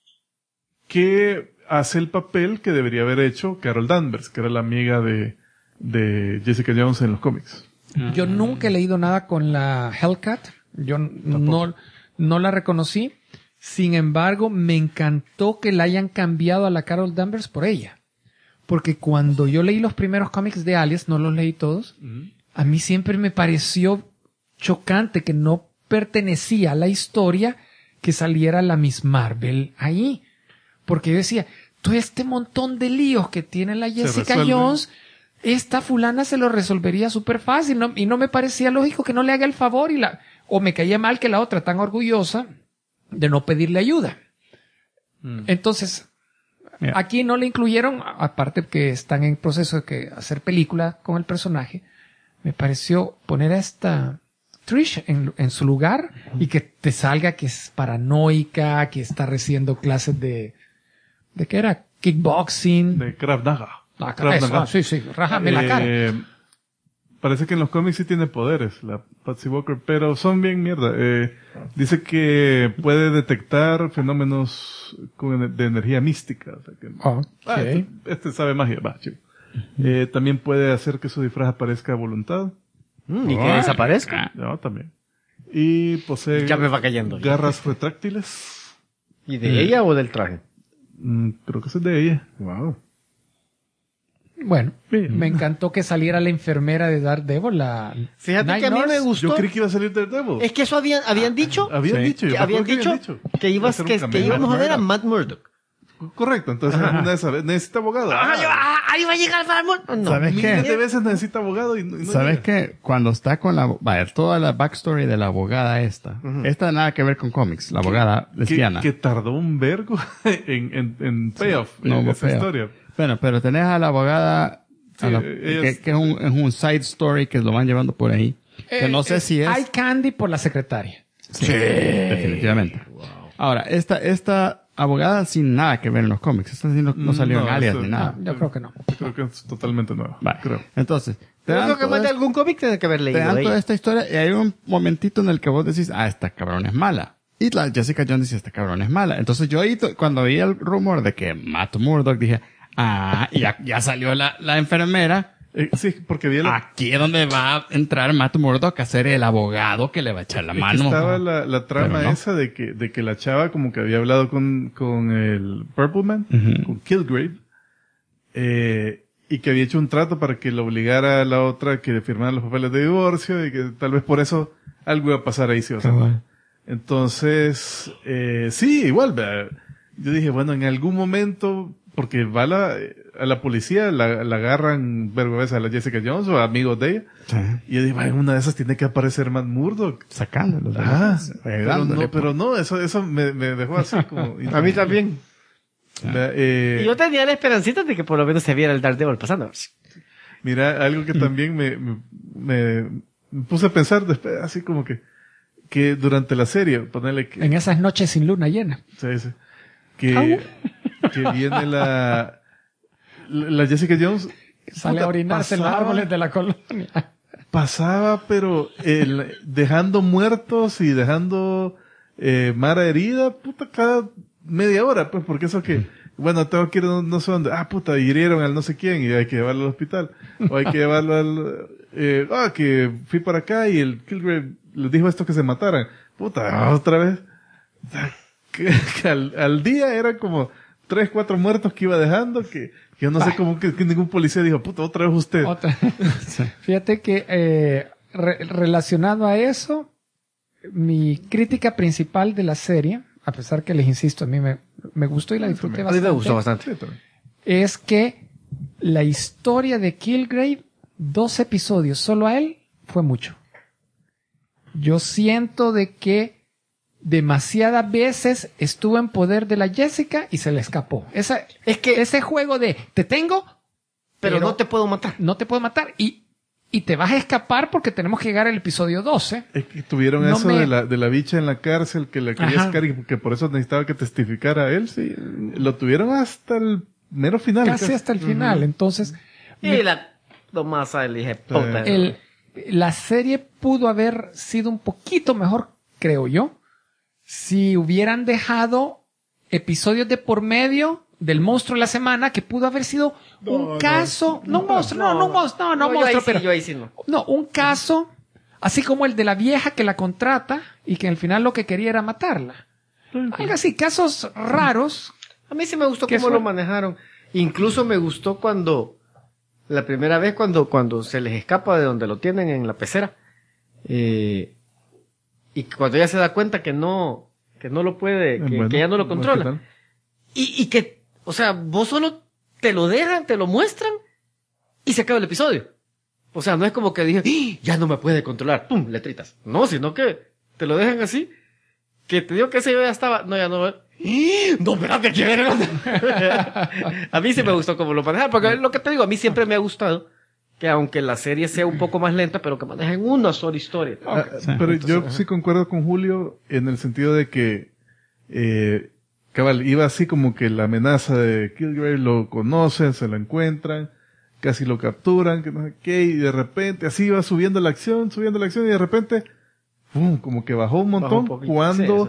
Que hace el papel que debería haber hecho Carol Danvers, que era la amiga de Jessica Jones en los cómics. Yo nunca he leído nada con la Hellcat. Yo no la reconocí. Sin embargo, me encantó que la hayan cambiado a la Carol Danvers por ella. Porque cuando yo leí los primeros cómics de Alias, no los leí todos, a mí siempre me pareció chocante que no pertenecía a la historia que saliera la Miss Marvel ahí. Porque yo decía, todo este montón de líos que tiene la Jessica Jones, esta fulana se lo resolvería súper fácil, y no me parecía lógico que no le haga el favor o me caía mal que la otra tan orgullosa de no pedirle ayuda. Entonces, aquí no le incluyeron, aparte que están en proceso de hacer película con el personaje, me pareció poner a esta Trish en su lugar y que te salga que es paranoica, que está recibiendo clases ¿de qué era? Kickboxing. De Krav Maga. Sí, rájame la cara. Parece que en los cómics sí tiene poderes, la Patsy Walker, pero son bien mierda. Dice que puede detectar fenómenos de energía mística. O sea que, este sabe magia, chico. También puede hacer que su disfraz aparezca a voluntad. ¿Y que desaparezca? No, también. Y posee ya me va cayendo. Garras retráctiles. ¿Y de ella o del traje? Creo que es de ella. Wow. Bueno, me encantó que saliera la enfermera de Daredevil, Fíjate que a mí me gustó. Yo creí que iba a salir Daredevil. Es que eso habían dicho. Habían dicho que íbamos a ver a Matt Murdock. Correcto, entonces una de esas necesita abogado. Ahí va a llegar Matt Murdock. No, ¿Sabes qué? Miles de veces necesita abogado y no ¿Sabes qué? Cuando está con toda la backstory de la abogada esta nada que ver con cómics, la abogada lesbiana. Que tardó un vergo en payoff, en esa historia. Bueno, pero tenés a la abogada, que es un side story que lo van llevando por ahí. Que no sé si es... Hay candy por la secretaria. Sí, definitivamente. Wow. Ahora, esta abogada sin nada que ver en los cómics. Esta no salió en Alias ni nada. Yo creo que no. Creo que es totalmente nueva. Vale. Creo. Entonces, creo que más de algún cómic tiene que haber leído. Te dan toda esta historia y hay un momentito en el que vos decís, esta cabrón es mala. Y la Jessica Jones decía, esta cabrón es mala. Entonces yo ahí, cuando vi el rumor de que Matt Murdock, dije, ya salió la enfermera. Sí, porque vi Aquí es donde va a entrar Matt Murdock a ser el abogado que le va a echar la mano. Estaba la trama esa de que la chava como que había hablado con el Purple Man, con Kilgrave, y que había hecho un trato para que le obligara a la otra que le firmara los papeles de divorcio y que tal vez por eso algo iba a pasar ahí, sí, o sea. Entonces, sí, igual, yo dije, bueno, en algún momento, porque va a la policía, la agarran vergo veces a la Jessica Jones o amigos de ella, y yo dije, bueno, una de esas tiene que aparecer Matt Murdock. Sacándolo. Pero no, eso me dejó así como... A mí también. Y yo tenía la esperancita de que por lo menos se viera el Daredevil pasando. Mira, algo que también me puse a pensar después, así como que durante la serie, ponerle que... En esas noches sin luna llena. Sí. Que viene la Jessica Jones... Sale a orinarse en los árboles de la colonia. Pasaba, pero dejando muertos y dejando Mara herida, puta, cada media hora, pues, porque eso que... Bueno, tengo que ir no sé dónde. Puta, hirieron al no sé quién y hay que llevarlo al hospital. O hay que llevarlo al... que fui por acá y el Kilgrave les dijo esto que se mataran. Puta, otra vez. Que al día eran como 3, 4 muertos que iba dejando que yo no sé cómo que ningún policía dijo, puta, otra vez usted. Fíjate que relacionado a eso, mi crítica principal de la serie, a pesar que les insisto, a mí me gustó y la disfruté bastante. A mí me gustó bastante. Es que la historia de Kilgrave, 2 episodios, solo a él, fue mucho. Yo siento de que demasiadas veces estuvo en poder de la Jessica y se le escapó. Ese juego de te tengo, pero no te puedo matar. No te puedo matar y te vas a escapar porque tenemos que llegar al episodio 12. Es que tuvieron de la bicha en la cárcel que le quería sacar y que por eso necesitaba que testificara a él. Sí, lo tuvieron hasta el mero final. Casi hasta el final. Entonces... Y la Tomasa elige la serie pudo haber sido un poquito mejor, creo yo, si hubieran dejado episodios de por medio del monstruo de la semana, que pudo haber sido un caso, un caso, así como el de la vieja que la contrata y que al final lo que quería era matarla. Algo así, casos raros. A mí sí me gustó cómo lo manejaron. Incluso me gustó la primera vez cuando se les escapa de donde lo tienen en la pecera. Y cuando ella se da cuenta que no lo puede, que ya no lo controla. Y que, o sea, vos solo te lo dejan, te lo muestran y se acaba el episodio. O sea, no es como que dije, ya no me puede controlar, pum, letritas. No, sino que te lo dejan así, que te digo que ese ya estaba, no, ya no, no, espérate, ¿quién? A mí sí me gustó cómo lo manejaron, porque lo que te digo, a mí siempre me ha gustado que aunque la serie sea un poco más lenta, pero que manejen una sola historia. Pero yo sí concuerdo con Julio en el sentido de que cabal, iba así como que la amenaza de Kilgrave lo conocen, se lo encuentran, casi lo capturan, que no sé qué, y de repente así iba subiendo la acción, y de repente ¡pum! Como que bajó un montón cuando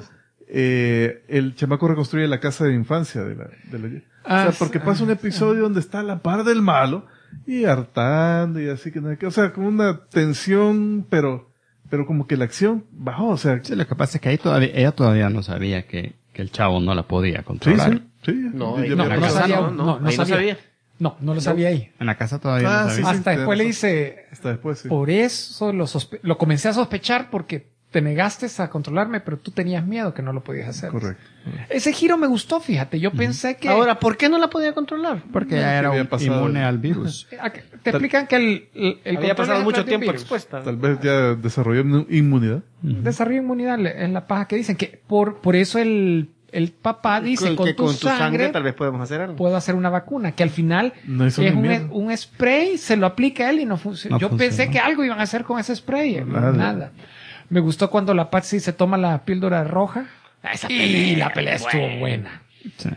el chamaco reconstruye la casa de infancia de la o sea, porque pasa un episodio donde está a la par del malo y hartando y así que no sé qué, o sea, como una tensión, pero como que la acción bajó, o sea. Sí, lo que pasa es que ella todavía no sabía que el chavo no la podía controlar. Sí. No sabía. No lo sabía ahí. En la casa todavía no sabía. Hasta después le dice, hasta después, sí. Por eso lo comencé a sospechar porque te negaste a controlarme, pero tú tenías miedo que no lo podías hacer. Correcto. Ese giro me gustó, fíjate. Yo pensé que... Ahora, ¿por qué no la podía controlar? Porque era inmune al virus. Te explican que el había pasado mucho tiempo expuesta. Tal vez ya desarrolló inmunidad. Desarrolló inmunidad es la paja que dicen que por eso el papá dice con tu sangre tal vez podemos hacer algo. Puedo hacer una vacuna, que al final es un spray, se lo aplica a él y no funciona. Yo pensé que algo iban a hacer con ese spray. Nada. Me gustó cuando la Patsy se toma la píldora roja. La pelea estuvo buena. Sí.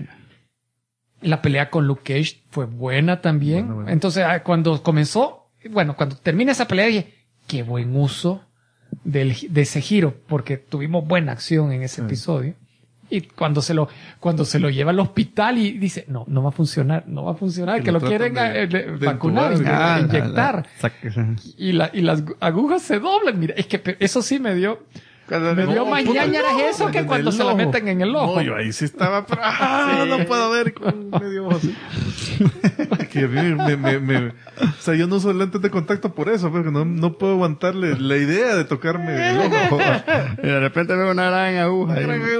La pelea con Luke Cage fue buena también. Bueno. Entonces, cuando comenzó, cuando termina esa pelea, dije, qué buen uso de ese giro, porque tuvimos buena acción en ese episodio. Y cuando se lo lleva al hospital y dice, no va a funcionar, que lo quieren vacunar, inyectar. Y las agujas se doblan. Mira, es que eso sí me dio más ñañaras eso que cuando se la meten en el ojo. No, yo ahí sí estaba, pero no puedo ver con medio ojo así. Que a mí o sea, yo no uso lentes de contacto por eso, porque no puedo aguantarle la idea de tocarme el ojo. Y de repente veo una gran aguja.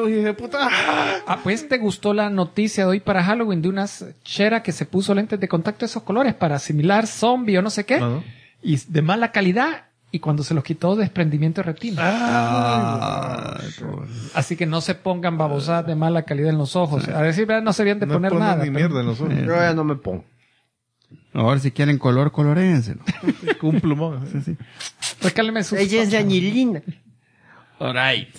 Pues te gustó la noticia de hoy para Halloween de una chera que se puso lentes de contacto de esos colores para asimilar zombie o no sé qué. ¿No? Y de mala calidad. Y cuando se los quitó, desprendimiento de retina. Así que no se pongan babosadas de mala calidad en los ojos. A decir verdad, no se debían de poner nada. Ni mierda en los ojos. Yo ya no me pongo. Ahora si quieren color, colorénselo. Con un plumón. Sí. Recáleme sus... Ella es de añilina. Alright.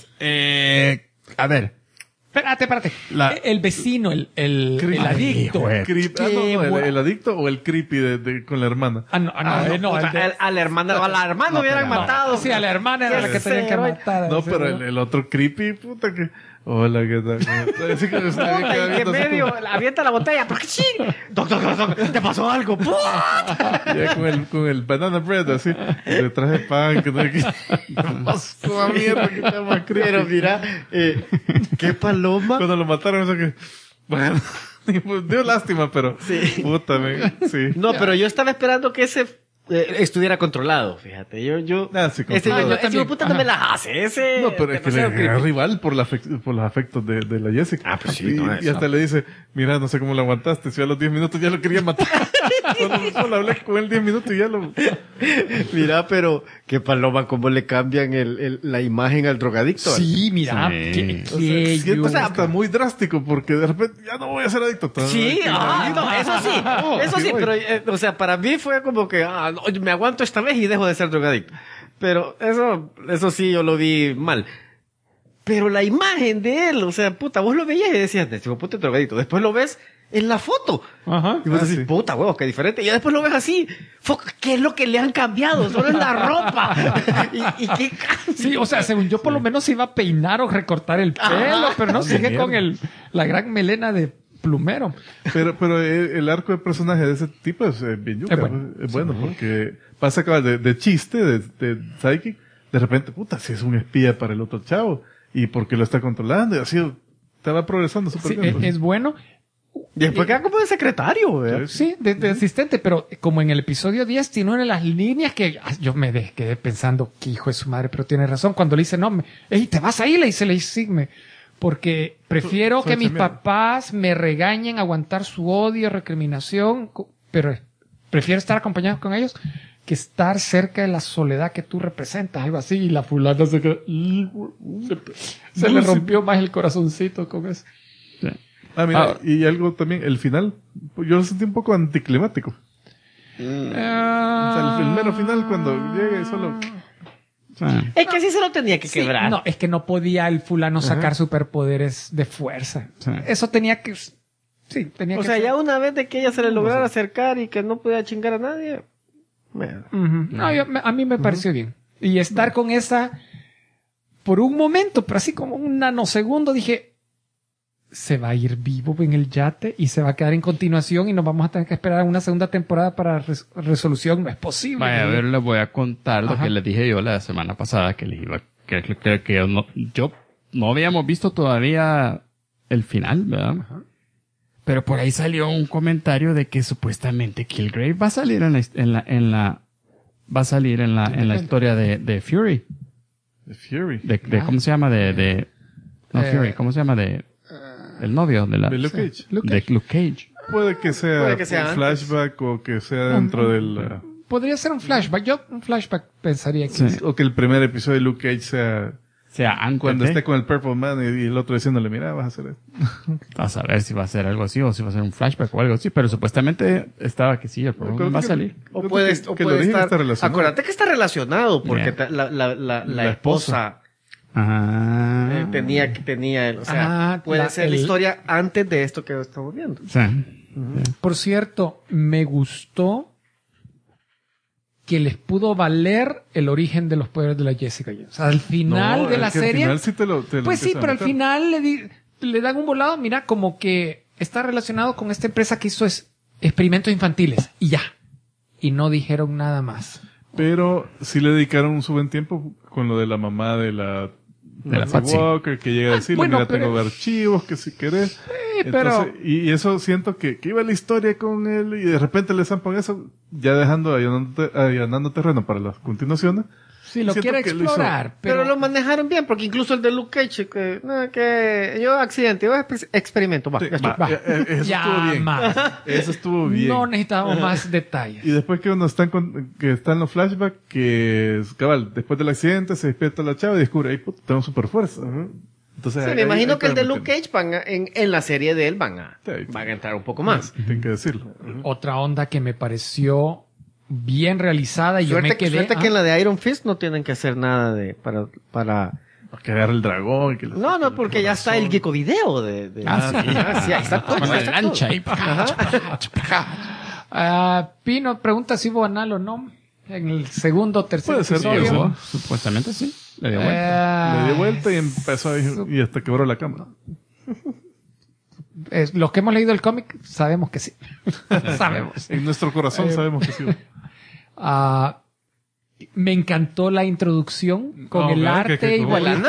A ver. Espérate. El vecino, el adicto. El adicto o el creepy con la hermana. A la hermana hubieran matado. Sí, a la hermana era la que tenían que matar. No, pero el otro creepy, puta que... Hola, ¿qué tal? Así que en medio, avienta la botella. Doctor, ¿te pasó algo? Ya con el banana bread, así. Le traje pan, que no hay que... pasó a mierda, que está más creepy. Pero mira, qué paloma. Cuando lo mataron, eso que... Bueno, dio lástima, pero... Sí. Puta, sí. No, pero yo estaba esperando que ese estuviera controlado, fíjate. Yo puta no me la hace. No, pero es que le era rival por los afectos de la Jessica. Pues sí. Y hasta le dice, mira, no sé cómo lo aguantaste. Si a los 10 minutos ya lo quería matar. solo hablé con él 10 minutos y ya lo... Mira, pero qué paloma, cómo le cambian la imagen al drogadicto. Sí, mira. Sí. Está muy drástico porque de repente ya no voy a ser adicto. Sí, eso sí, pero, o sea, para mí fue como que, me aguanto esta vez y dejo de ser drogadicto. Pero eso sí yo lo vi mal. Pero la imagen de él, o sea, puta, vos lo veías y decías, puta, drogadicto. Después lo ves en la foto. Ajá. Y vos decís, puta, huevos, qué diferente. Y después lo ves así. ¿Qué es lo que le han cambiado? Solo es la ropa. ¿Y qué cambio? Sí, o sea, según yo por lo menos iba a peinar o recortar el pelo, pero no sigue con la gran melena de plumero. Pero el arco de personaje de ese tipo es bien yuca. Es bueno porque pasa de chiste, de psychic. De repente, puta, si es un espía para el otro chavo. Y porque lo está controlando. Y así te va progresando súper bien. Es bueno. Y después queda como de secretario, ¿verdad? Sí, de asistente, pero como en el episodio 10 tiene una de las líneas que yo me quedé pensando, que hijo de su madre, pero tiene razón. Cuando le dice, no, ¿te vas ahí? Le dice, porque prefiero que mis papás me regañen, aguantar su odio, recriminación, pero prefiero estar acompañado con ellos que estar cerca de la soledad que tú representas, algo así. Y la fulana se le rompió más el corazoncito con eso. Sí. Mira, y algo también, el final, yo lo sentí un poco anticlimático. O sea, el mero final cuando llega y solo... Es que así se lo tenía que quebrar. No, es que no podía el fulano sacar superpoderes de fuerza. Sí. Eso tenía que... Sí, tenía que... O sea, ya una vez de que ella se le lograra acercar y que no podía chingar a nadie... No, a mí me pareció bien. Y estar con esa... Por un momento, pero así como un nanosegundo, dije... Se va a ir vivo en el yate y se va a quedar en continuación y nos vamos a tener que esperar una segunda temporada para resolución. No es posible. Vaya, a ver, les voy a contar lo que les dije yo la semana pasada que les iba que yo no habíamos visto todavía el final, ¿verdad? Ajá. Pero por ahí salió un comentario de que supuestamente Kilgrave va a salir en la historia de Fury. De Fury. ¿Cómo se llama? Fury, ¿cómo se llama? El novio de Luke Cage. De Luke Cage. Puede que sea un flashback o que sea dentro del... Podría ser un flashback. Yo un flashback pensaría que... Sí. O que el primer episodio de Luke Cage sea antes cuando esté con el Purple Man y el otro diciéndole, mira, vas a hacer esto. A saber si va a ser algo así o si va a ser un flashback o algo así. Pero supuestamente estaba que sí, el programa va a salir. O puede estar relacionado. Acuérdate que está relacionado porque la esposa... tenía, o sea, puede ser la historia antes de esto que estamos viendo. Sí. Por cierto, me gustó que les pudo valer el origen de los poderes de la Jessica Jones. O sea, al final de la serie... Al final sí te lo pues sí, pero al final le dan un volado, mira, como que está relacionado con esta empresa que hizo experimentos infantiles. Y ya. Y no dijeron nada más. Pero sí le dedicaron su buen tiempo con lo de la mamá de la Patsy Walker, que llega a decirle, bueno, mira, pero- tengo archivos, que si querés. pero- Entonces, y eso siento que iba la historia con él y de repente le zampan eso, ya allanando terreno para las continuaciones. Si lo Siento quiere que lo hizo- explorar, Pero lo manejaron bien, porque incluso el de Luke Cage, que yo accidente, yo experimento, va, Sí, ya estuvo. va, eso Ya estuvo bien. más. Eso estuvo bien. No necesitamos más detalles. Y después que uno que están los flashbacks, que cabal, después del accidente se despierta la chava y descubre, ay, puta, tengo super fuerza. Entonces, Sí, ahí- me imagino ahí que el de pueden Luke meter. Cage en la serie de él van a entrar un poco más. Tengo que decirlo. Otra onda que me pareció bien realizada y yo me quedé... Suerte que en la de Iron Fist no tienen que hacer nada para... Que agarre el dragón. Que No, porque ya está el Gecko Video de... sí. Sí, ahí está todo. con la ahí está todo. lancha ahí. Pino pregunta si hubo anal o no en el segundo o tercer Puede ser, episodio. puede Llegó, supuestamente sí. Le dio vuelta. Le dio vuelta y empezó y hasta quebró la cámara. Los que hemos leído el cómic sabemos que sí. Sabemos. En nuestro corazón sabemos que sí. Me encantó la introducción con No, el ¿verdad? arte Que igualito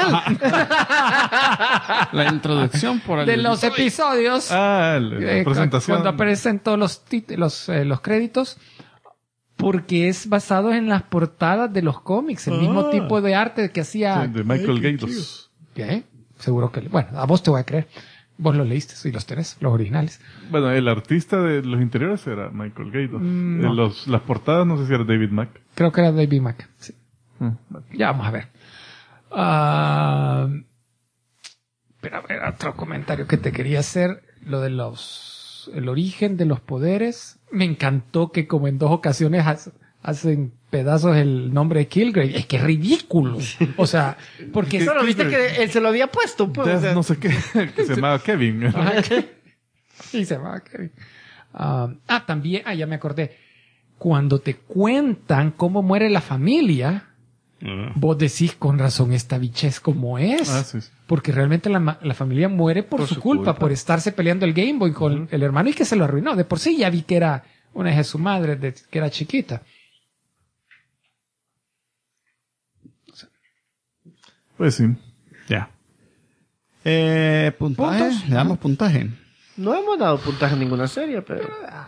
La introducción por el... de los episodios. La presentación. Cuando aparecen todos los créditos, porque es basado en las portadas de los cómics, el mismo tipo de arte que hacía... Sí, de Michael Gaydos. ¿Qué? Seguro que... Bueno, a vos te voy a creer. Vos los leíste y los tenés, los originales. Bueno, el artista de los interiores era Michael Gaydos. No. Las portadas no sé si era David Mack. Creo que era David Mack. Sí. Vale. Ya vamos a ver. Pero a ver, otro comentario que te quería hacer, lo de el origen de los poderes. Me encantó que como en 2 ocasiones hacen pedazos el nombre de Kilgrave. Es que es ridículo. O sea, porque... ¿Qué? Pero viste que él se lo había puesto, pues. Death o sea, no sé qué, que se llamaba Kevin. Sí, se va, Kevin. También, ya me acordé. Cuando te cuentan cómo muere la familia, vos decís con razón esta bichez como es. Sí. Porque realmente la familia muere por su culpa, por estarse peleando el Game Boy con el hermano y que se lo arruinó. De por sí ya vi que era una hija de su madre, que era chiquita. Pues sí. Ya. ¿Puntaje? ¿Puntos? Le damos puntaje. no hemos dado puntaje en ninguna serie, pero...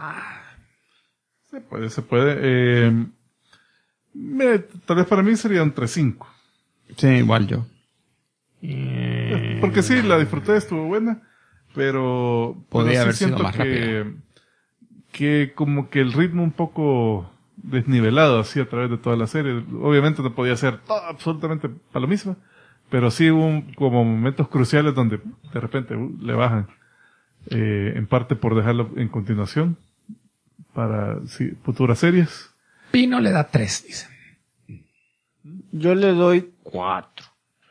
Se puede. Mira, tal vez para mí sería un 3-5. Sí, igual yo. Porque sí, la disfruté, estuvo buena, pero Podría sí haber sido siento más que como que el ritmo un poco desnivelado así a través de toda la serie. Obviamente no podía ser todo absolutamente para lo mismo, pero sí hubo como momentos cruciales donde de repente le bajan, en parte por dejarlo en continuación para futuras series. Pino le da 3, dice. Yo le doy 4.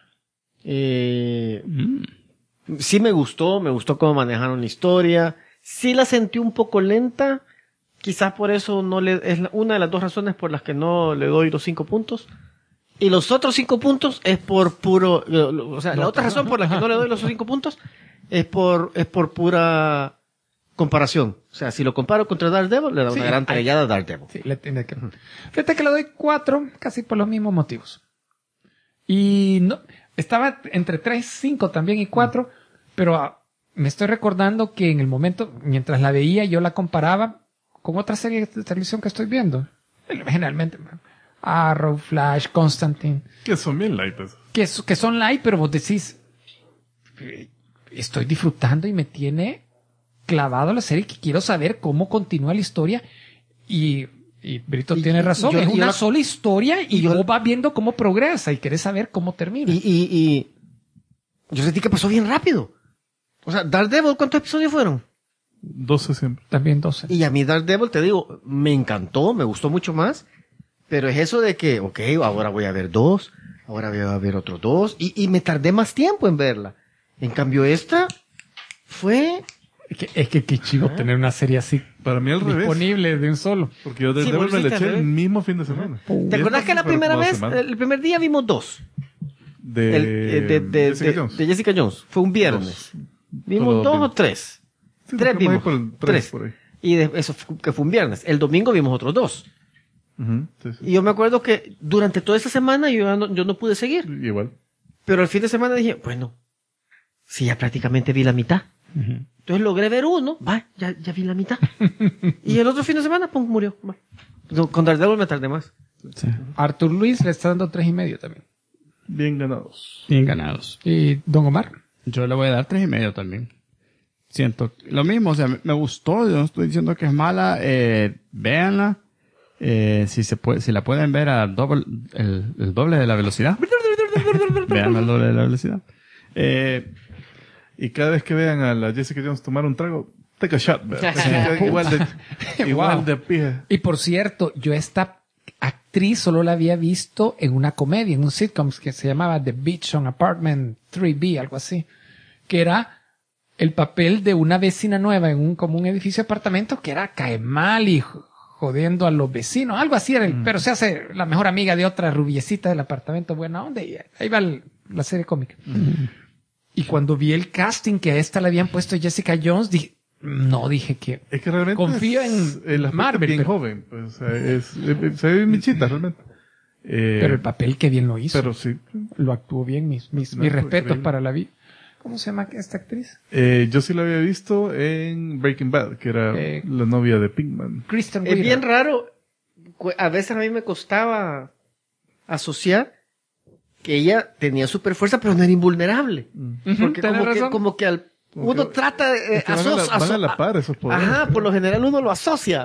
Sí me gustó cómo manejaron la historia. Sí la sentí un poco lenta. Quizás por eso es una de las 2 razones por las que no le doy los 5 puntos. Y los otros 5 puntos es por puro, o sea, la otra razón por la que no le doy los 5 puntos es por pura comparación. O sea, si lo comparo contra Daredevil, le da una gran trellada a Daredevil. Sí, le tiene que... Fíjate que le doy 4 casi por los mismos motivos. Y no, estaba entre 3, 5 también y 4, pero me estoy recordando que en el momento, mientras la veía, yo la comparaba con otra serie de televisión que estoy viendo. Generalmente, Arrow, Flash, Constantine. Que son bien light. Que son light, pero vos decís, estoy disfrutando y me tiene clavado la serie, que quiero saber cómo continúa la historia. Y Brito tiene razón, es una sola historia y vos vas viendo cómo progresa y querés saber cómo termina. Y yo sentí que pasó bien rápido. O sea, Daredevil, ¿cuántos episodios fueron? 12 siempre. También 12. Y a mí Daredevil, te digo, me encantó, me gustó mucho más. Pero es eso de que, ahora voy a ver 2, ahora voy a ver otros 2, y me tardé más tiempo en verla. En cambio, esta fue Es que qué chivo tener una serie así Para mí al revés. disponible de un solo. Porque yo de Sí, Devil vos me le hiciste eché al el revés. mismo fin de semana. ¿Te acuerdas que la primera vez, el primer día vimos 2? De Jessica Jones. De Jessica Jones. Fue un viernes. Vimos Solo 2 o 3. Sí, 3 nos quedamos ahí vimos. por el 3 3. por ahí. Y eso que fue un viernes. El domingo vimos otros 2. Ujú, sí. Y yo me acuerdo que durante toda esa semana yo no pude seguir. Igual. Pero el fin de semana dije, bueno, sí, ya prácticamente vi la mitad. Entonces logré ver uno, ya vi la mitad. Y el otro fin de semana, pum, murió. Va. No, con Daredevil me tardé más. Sí. Arthur Luis le está dando 3.5 también. Bien ganados. Bien ganados. ¿Y Don Omar? Yo le voy a dar 3.5 también. Siento lo mismo, o sea, me gustó, yo no estoy diciendo que es mala, véanla. Si la pueden ver a el doble de la velocidad. Vean al doble de la velocidad. Y cada vez que vean a la Jessica Jones tomar un trago, take a shot. Igual Wow. de pija. Y por cierto, yo esta actriz solo la había visto en una comedia, en un sitcom que se llamaba The Beach on Apartment 3B, algo así. Que era el papel de una vecina nueva en como un edificio de apartamento que era cae mal y jodiendo a los vecinos. Algo así era, pero se hace la mejor amiga de otra rubiecita del apartamento buena onda y ahí va la serie cómica. Y cuando vi el casting que a esta le habían puesto Jessica Jones, dije que Es que realmente confío es en el aspecto Marvel, bien pero- joven. Pues, o sea, se ve michita realmente. pero el papel que bien lo hizo. Pero sí. Lo actuó bien, mis No, respetos increíble. para la vida. ¿Cómo se llama esta actriz? Yo sí la había visto en Breaking Bad, que era la novia de Pinkman. Kristen Es Wiig. bien raro. A veces a mí me costaba asociar que ella tenía super fuerza, pero no era invulnerable. Porque tenés razón. como que uno trata de... Es que van a la par esos poderes. Ajá, por lo general uno lo asocia.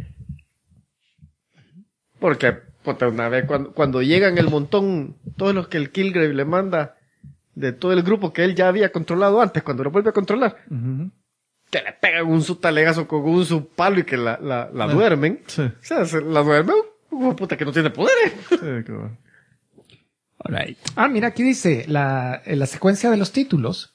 Porque puta, una vez cuando llegan el montón, todos los que el Kilgrave le manda de todo el grupo que él ya había controlado antes, cuando lo vuelve a controlar, Ujú. que le pegan un su talegazo con un su palo y que la duermen. Sí. O sea, la duermen, puta que no tiene poderes. Sí, claro. Alright. Mira, aquí dice en la secuencia de los títulos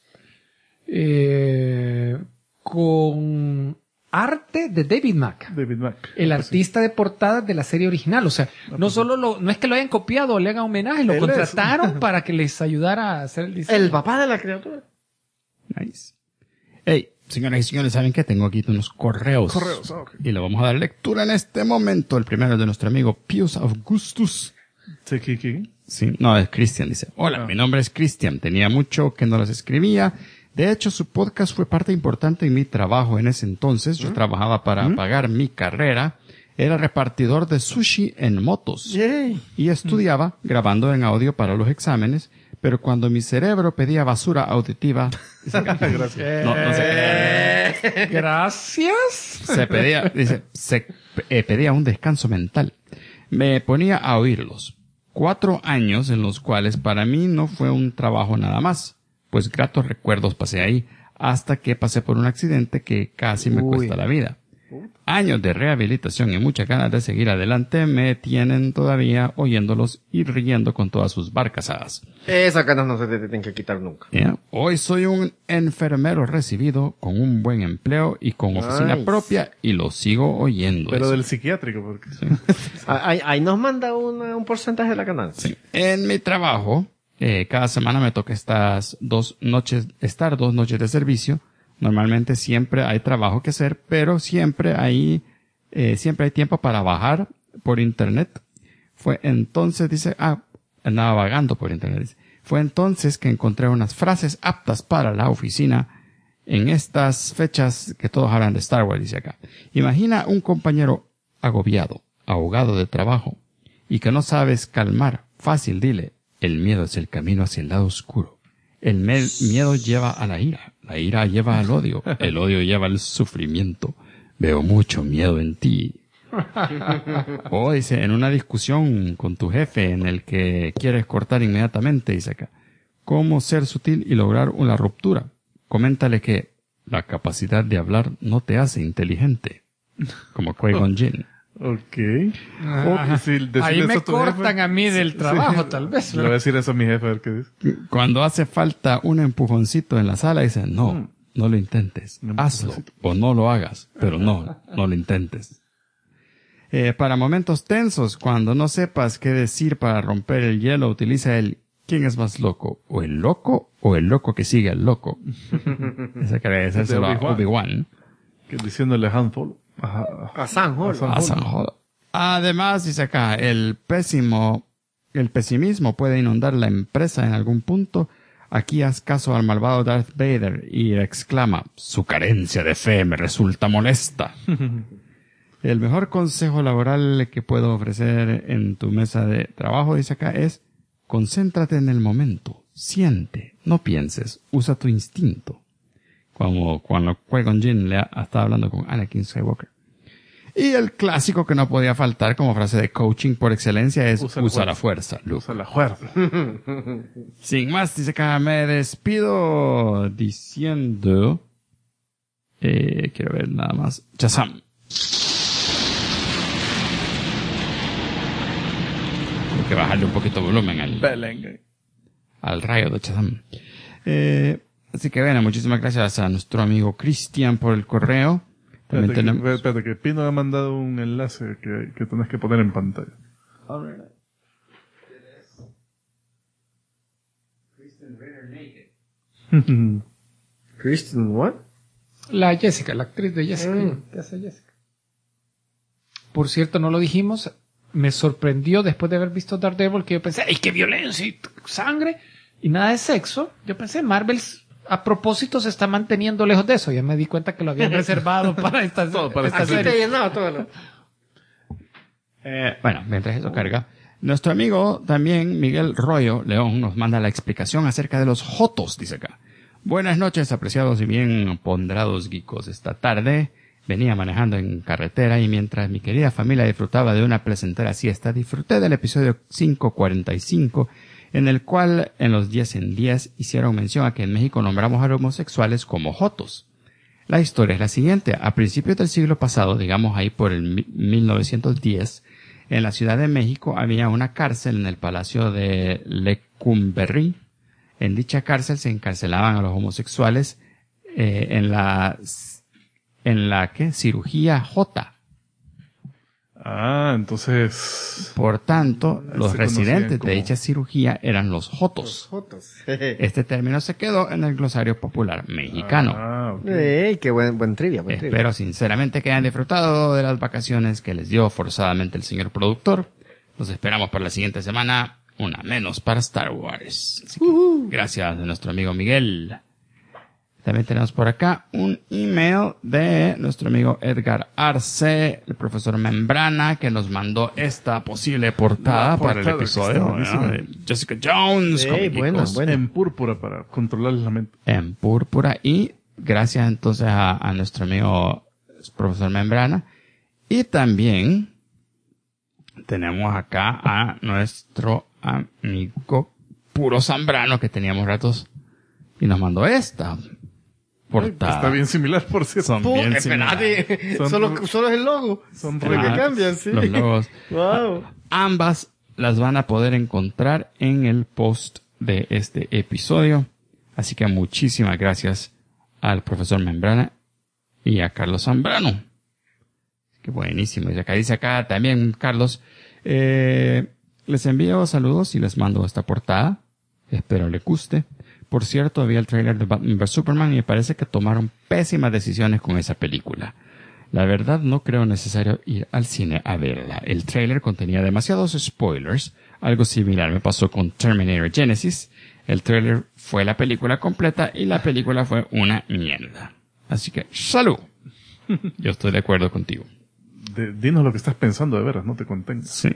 con arte de David Mack, David Mack. el artista de portadas de la serie original. O sea, no es que lo hayan copiado o le hagan homenaje, lo Él contrataron para que les ayudara a hacer el diseño. El papá de la criatura. Nice. Hey, señoras y señores, ¿saben qué? Tengo aquí unos correos. Ok. Y le vamos a dar lectura en este momento. El primero es de nuestro amigo Pius Augustus. Sí, Kiki. Sí, no, es Cristian, dice. Hola, mi nombre es Cristian. Tenía mucho que no las escribía. De hecho, su podcast fue parte importante en mi trabajo en ese entonces. Yo trabajaba para pagar mi carrera. Era repartidor de sushi en motos. Yay. Y estudiaba grabando en audio para los exámenes. Pero cuando mi cerebro pedía basura auditiva, Gracias. no se crean. Gracias. Pedía un descanso mental. Me ponía a oírlos. 4 años en los cuales para mí no fue un trabajo nada más, pues gratos recuerdos pasé ahí, hasta que pasé por un accidente que casi me cuesta la vida. Años de rehabilitación y muchas ganas de seguir adelante me tienen todavía oyéndolos y riendo con todas sus barcazadas. Esas ganas no se te tienen que quitar nunca. Yeah. Hoy soy un enfermero recibido con un buen empleo y con oficina Nice. propia y lo sigo oyendo. Pero Eso. del psiquiátrico, porque Ahí nos manda un porcentaje de la ganancia. Sí. En mi trabajo, cada semana me toca estar 2 noches de servicio. Normalmente siempre hay trabajo que hacer, pero siempre hay tiempo para bajar por internet. Fue entonces, dice, andaba vagando por internet. Dice, fue entonces que encontré unas frases aptas para la oficina en estas fechas que todos hablan de Star Wars, dice acá. Imagina un compañero agobiado, ahogado de trabajo, y que no sabes calmar. Fácil, dile, el miedo es el camino hacia el lado oscuro. El miedo lleva a la ira lleva al odio, el odio lleva al sufrimiento. Veo mucho miedo en ti. O dice, en una discusión con tu jefe en el que quieres cortar inmediatamente, dice acá, ¿cómo ser sutil y lograr una ruptura? Coméntale que la capacidad de hablar no te hace inteligente. Como Qui-Gon Jinn. Ok. Ajá. Ahí me cortan a mí del trabajo, tal vez. Le voy a decir eso a mi jefe, a ver qué dice. Cuando hace falta un empujoncito en la sala, dice, no no lo intentes. Hazlo o no lo hagas, pero no lo intentes. Para momentos tensos, cuando no sepas qué decir para romper el hielo, utiliza el ¿quién es más loco? ¿O el loco que sigue al loco? Esa que debe ser Obi-Wan. Que diciéndole a Han Solo. A Sanjolo. Además, dice acá, el pesimismo puede inundar la empresa en algún punto. Aquí haz caso al malvado Darth Vader y exclama, su carencia de fe me resulta molesta. El mejor consejo laboral que puedo ofrecer en tu mesa de trabajo, dice acá, es concéntrate en el momento, siente, no pienses, usa tu instinto. Como cuando Qui-Gon Jinn estaba hablando con Anakin Skywalker. Y el clásico que no podía faltar como frase de coaching por excelencia es usa la fuerza, Luke. Usa la fuerza. Sin más, dice acá, me despido diciendo... quiero ver nada más. Shazam. Tengo que bajarle un poquito de volumen al rayo de Shazam. Así que bueno, muchísimas gracias a nuestro amigo Cristian por el correo. Espérate, que Pino ha mandado un enlace que tenés que poner en pantalla. Kristen, ¿what? La Jessica, la actriz de Jessica. ¿Qué hace Jessica? Por cierto, no lo dijimos. Me sorprendió después de haber visto Daredevil que yo pensé, ¡ay, qué violencia y sangre! Y nada de sexo. Yo pensé, Marvel a propósito se está manteniendo lejos de eso. Ya me di cuenta que lo habían reservado para esta serie. Bueno, mientras eso carga, nuestro amigo también, Miguel Royo León, nos manda la explicación acerca de los jotos, dice acá. Buenas noches, apreciados y bien ponderados geekos. Esta tarde venía manejando en carretera y mientras mi querida familia disfrutaba de una placentera siesta, disfruté del episodio 545, en el cual en los 10 en 10 hicieron mención a que en México nombramos a los homosexuales como jotos. La historia es la siguiente. A principios del siglo pasado, digamos ahí por el 1910, en la Ciudad de México había una cárcel en el Palacio de Lecumberri. En dicha cárcel se encarcelaban a los homosexuales en la cirugía J. Ah, entonces... Por tanto, los residentes de dicha cirugía eran los jotos. Este término se quedó en el glosario popular mexicano. Okay. Qué buen trivia, Espero sinceramente que hayan disfrutado de las vacaciones que les dio forzadamente el señor productor. Los esperamos para la siguiente semana, una menos para Star Wars. Así que, gracias a nuestro amigo Miguel. También tenemos por acá un email de nuestro amigo Edgar Arce, el profesor Membrana, que nos mandó esta posible portada para el episodio de Jessica Jones. Buena. En púrpura para controlar la mente. En púrpura. Y gracias entonces a nuestro amigo profesor Membrana. Y también tenemos acá a nuestro amigo Puro Zambrano, que teníamos ratos, y nos mandó esta portada. Está bien similar, por cierto. Son bien similares. Solo es el logo. Son lo que cambian, sí. Los logos. Wow. Ambas las van a poder encontrar en el post de este episodio. Así que muchísimas gracias al profesor Membrana y a Carlos Zambrano. Qué buenísimo. Y acá dice acá también Carlos, les envío saludos y les mando esta portada. Espero les guste. Por cierto, vi el tráiler de Batman vs Superman y me parece que tomaron pésimas decisiones con esa película. La verdad no creo necesario ir al cine a verla. El tráiler contenía demasiados spoilers. Algo similar me pasó con Terminator Genesis. El tráiler fue la película completa y la película fue una mierda. Así que, ¡salud! Yo estoy de acuerdo contigo. Dinos lo que estás pensando de veras, no te contengas. Sí.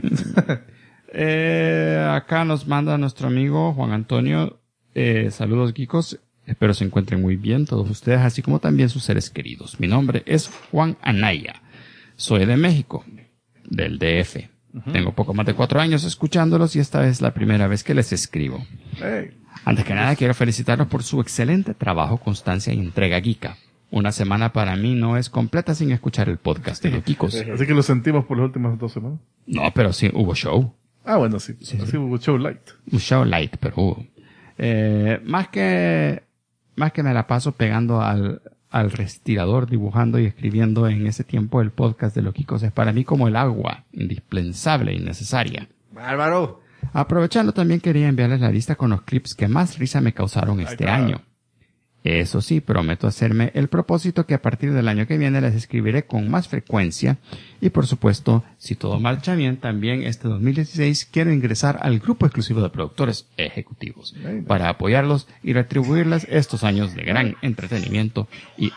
Acá nos manda nuestro amigo Juan Antonio. Saludos geekos, espero se encuentren muy bien todos ustedes, así como también sus seres queridos. Mi nombre es Juan Anaya, soy de México, del DF. Tengo poco más de 4 años escuchándolos y esta es la primera vez que les escribo. Antes que nada quiero felicitarlos por su excelente trabajo, constancia y entrega geeka. Una semana para mí no es completa sin escuchar el podcast de los geekos. Así que lo sentimos por las últimas 2 semanas. No, pero sí hubo show. Ah, bueno, sí. Así hubo show light. Un show light, pero hubo. Más que más que me la paso pegando al respirador, dibujando y escribiendo en ese tiempo, el podcast de Loquicos es para mí como el agua, indispensable y necesaria. ¡Bárbaro! Aprovechando, también quería enviarles la lista con los clips que más risa me causaron este año. Eso sí, prometo hacerme el propósito que a partir del año que viene les escribiré con más frecuencia y por supuesto, si todo marcha bien, también este 2016 quiero ingresar al grupo exclusivo de productores ejecutivos para apoyarlos y retribuirles estos años de gran entretenimiento y...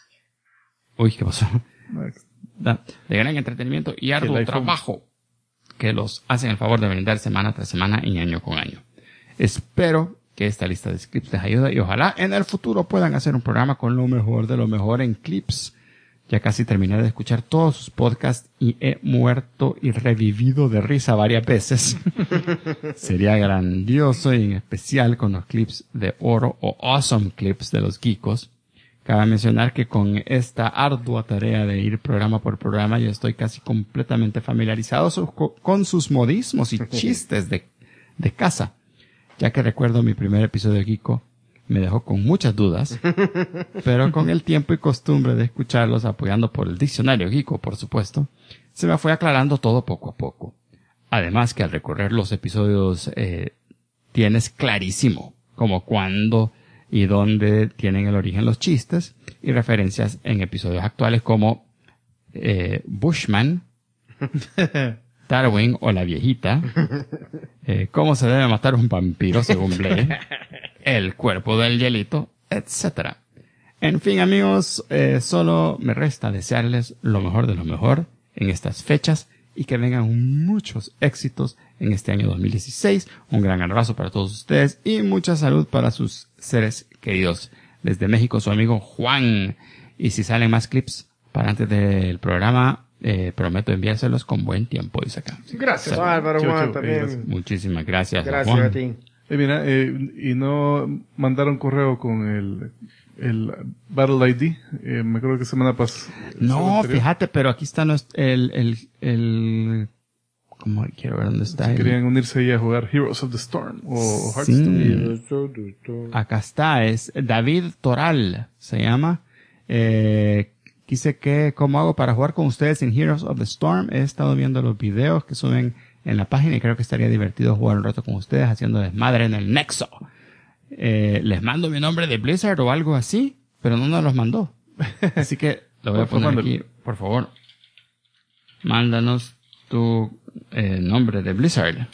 Uy, ¿qué pasó? De gran entretenimiento y arduo trabajo que los hacen el favor de brindar semana tras semana y año con año. Espero que esta lista de clips les ayude y ojalá en el futuro puedan hacer un programa con lo mejor de lo mejor en clips. Ya casi terminé de escuchar todos sus podcasts y he muerto y revivido de risa varias veces. Sería grandioso y en especial con los clips de oro o awesome clips de los geekos. Cabe mencionar que con esta ardua tarea de ir programa por programa yo estoy casi completamente familiarizado con sus modismos y chistes de casa. Ya que recuerdo mi primer episodio de Geeko, me dejó con muchas dudas, pero con el tiempo y costumbre de escucharlos apoyando por el diccionario Geeko, por supuesto, se me fue aclarando todo poco a poco. Además que al recorrer los episodios tienes clarísimo como cuándo y dónde tienen el origen los chistes y referencias en episodios actuales como Bushman, Darwin o la viejita, cómo se debe matar un vampiro según Blair, el cuerpo del hielito, etc. En fin, amigos, solo me resta desearles lo mejor de lo mejor en estas fechas y que vengan muchos éxitos en este año 2016. Un gran abrazo para todos ustedes y mucha salud para sus seres queridos. Desde México, su amigo Juan. Y si salen más clips para antes del programa, prometo enviárselos con buen tiempo, dice acá. Gracias, Álvaro, Juan, también. Muchísimas gracias. Gracias Juan. a ti. Mira, y no mandaron correo con el Battle ID. Me acuerdo que semana pasada. No, fíjate, pero aquí está el ¿cómo? Quiero ver dónde está. Si querían unirse ahí a jugar Heroes of the Storm o Hearthstone. Sí. Acá está, es David Toral, se llama. Dice que, ¿cómo hago para jugar con ustedes en Heroes of the Storm? He estado viendo los videos que suben en la página y creo que estaría divertido jugar un rato con ustedes haciendo desmadre en el Nexo. Les mando mi nombre de Blizzard o algo así, pero no nos los mandó. Así que lo voy a poner aquí, por favor. Mándanos tu nombre de Blizzard.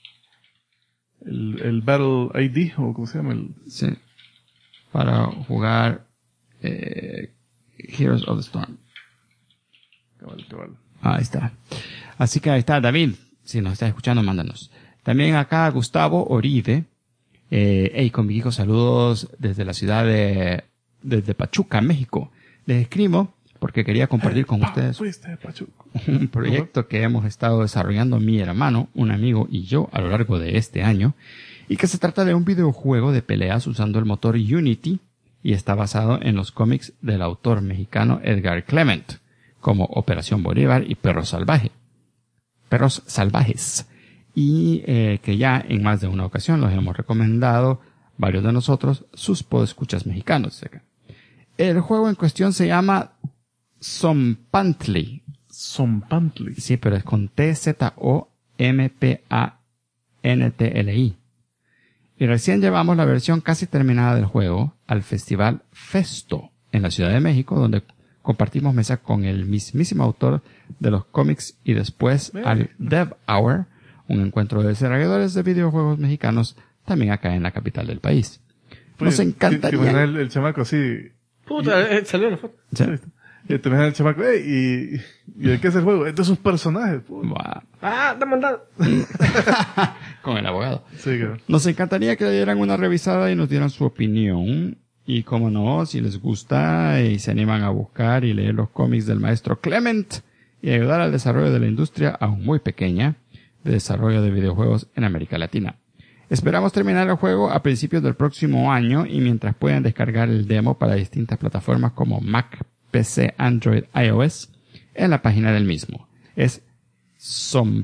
El Battle ID, o ¿cómo se llama? Sí. Para jugar Heroes of the Storm. Cabal. Ahí está. Así que ahí está, David. Si nos estás escuchando, mándanos. También acá Gustavo Oribe. Con Vigico, saludos desde la ciudad desde Pachuca, México. Les escribo porque quería compartir con ustedes un proyecto que hemos estado desarrollando mi hermano, un amigo y yo a lo largo de este año, y que se trata de un videojuego de peleas usando el motor Unity y está basado en los cómics del autor mexicano Edgar Clement, como Operación Bolívar y Perros Salvajes. Y que ya en más de una ocasión los hemos recomendado varios de nosotros, sus podescuchas mexicanos. El juego en cuestión se llama Zompantli. Zompantli. Sí, pero es con Tzompantli. Y recién llevamos la versión casi terminada del juego al Festival Festo en la Ciudad de México, donde compartimos mesa con el mismísimo autor de los cómics y después al Dev Hour, un encuentro de desarrolladores de videojuegos mexicanos también acá en la capital del país. Nos encantaría. El chamaco así. Puta, salió la foto. ¿Sí? Y te ven el chamaco, ¿y de qué es el juego? Es de sus personajes. Wow. Te mandado. Con el abogado. Sí, claro. Nos encantaría que le dieran una revisada y nos dieran su opinión. Y como no, si les gusta y se animan a buscar y leer los cómics del maestro Clement y ayudar al desarrollo de la industria aún muy pequeña de desarrollo de videojuegos en América Latina. Esperamos terminar el juego a principios del próximo año y mientras puedan descargar el demo para distintas plataformas como Mac, PC, Android, iOS en la página del mismo. Es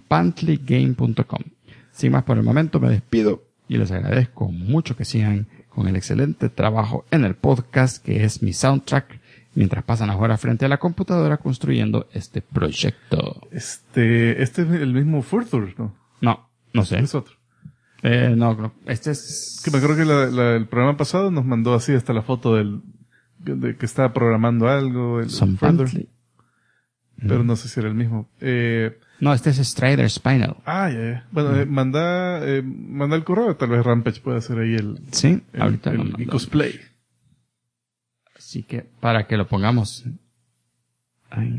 zompantligame.com. Sin más por el momento me despido y les agradezco mucho que sigan con el excelente trabajo en el podcast que es mi soundtrack mientras pasan las horas frente a la computadora construyendo este proyecto. Este es el mismo Furthur, ¿no? No sé. Es otro. No, este es... Que me acuerdo que el programa pasado nos mandó así hasta la foto de que estaba programando algo. Furthur. Pero no sé si era el mismo. No, este es Strider Spinal. Ya. Bueno, manda el correo, tal vez Rampage puede hacer ahí ahorita el cosplay. Así que, para que lo pongamos ahí.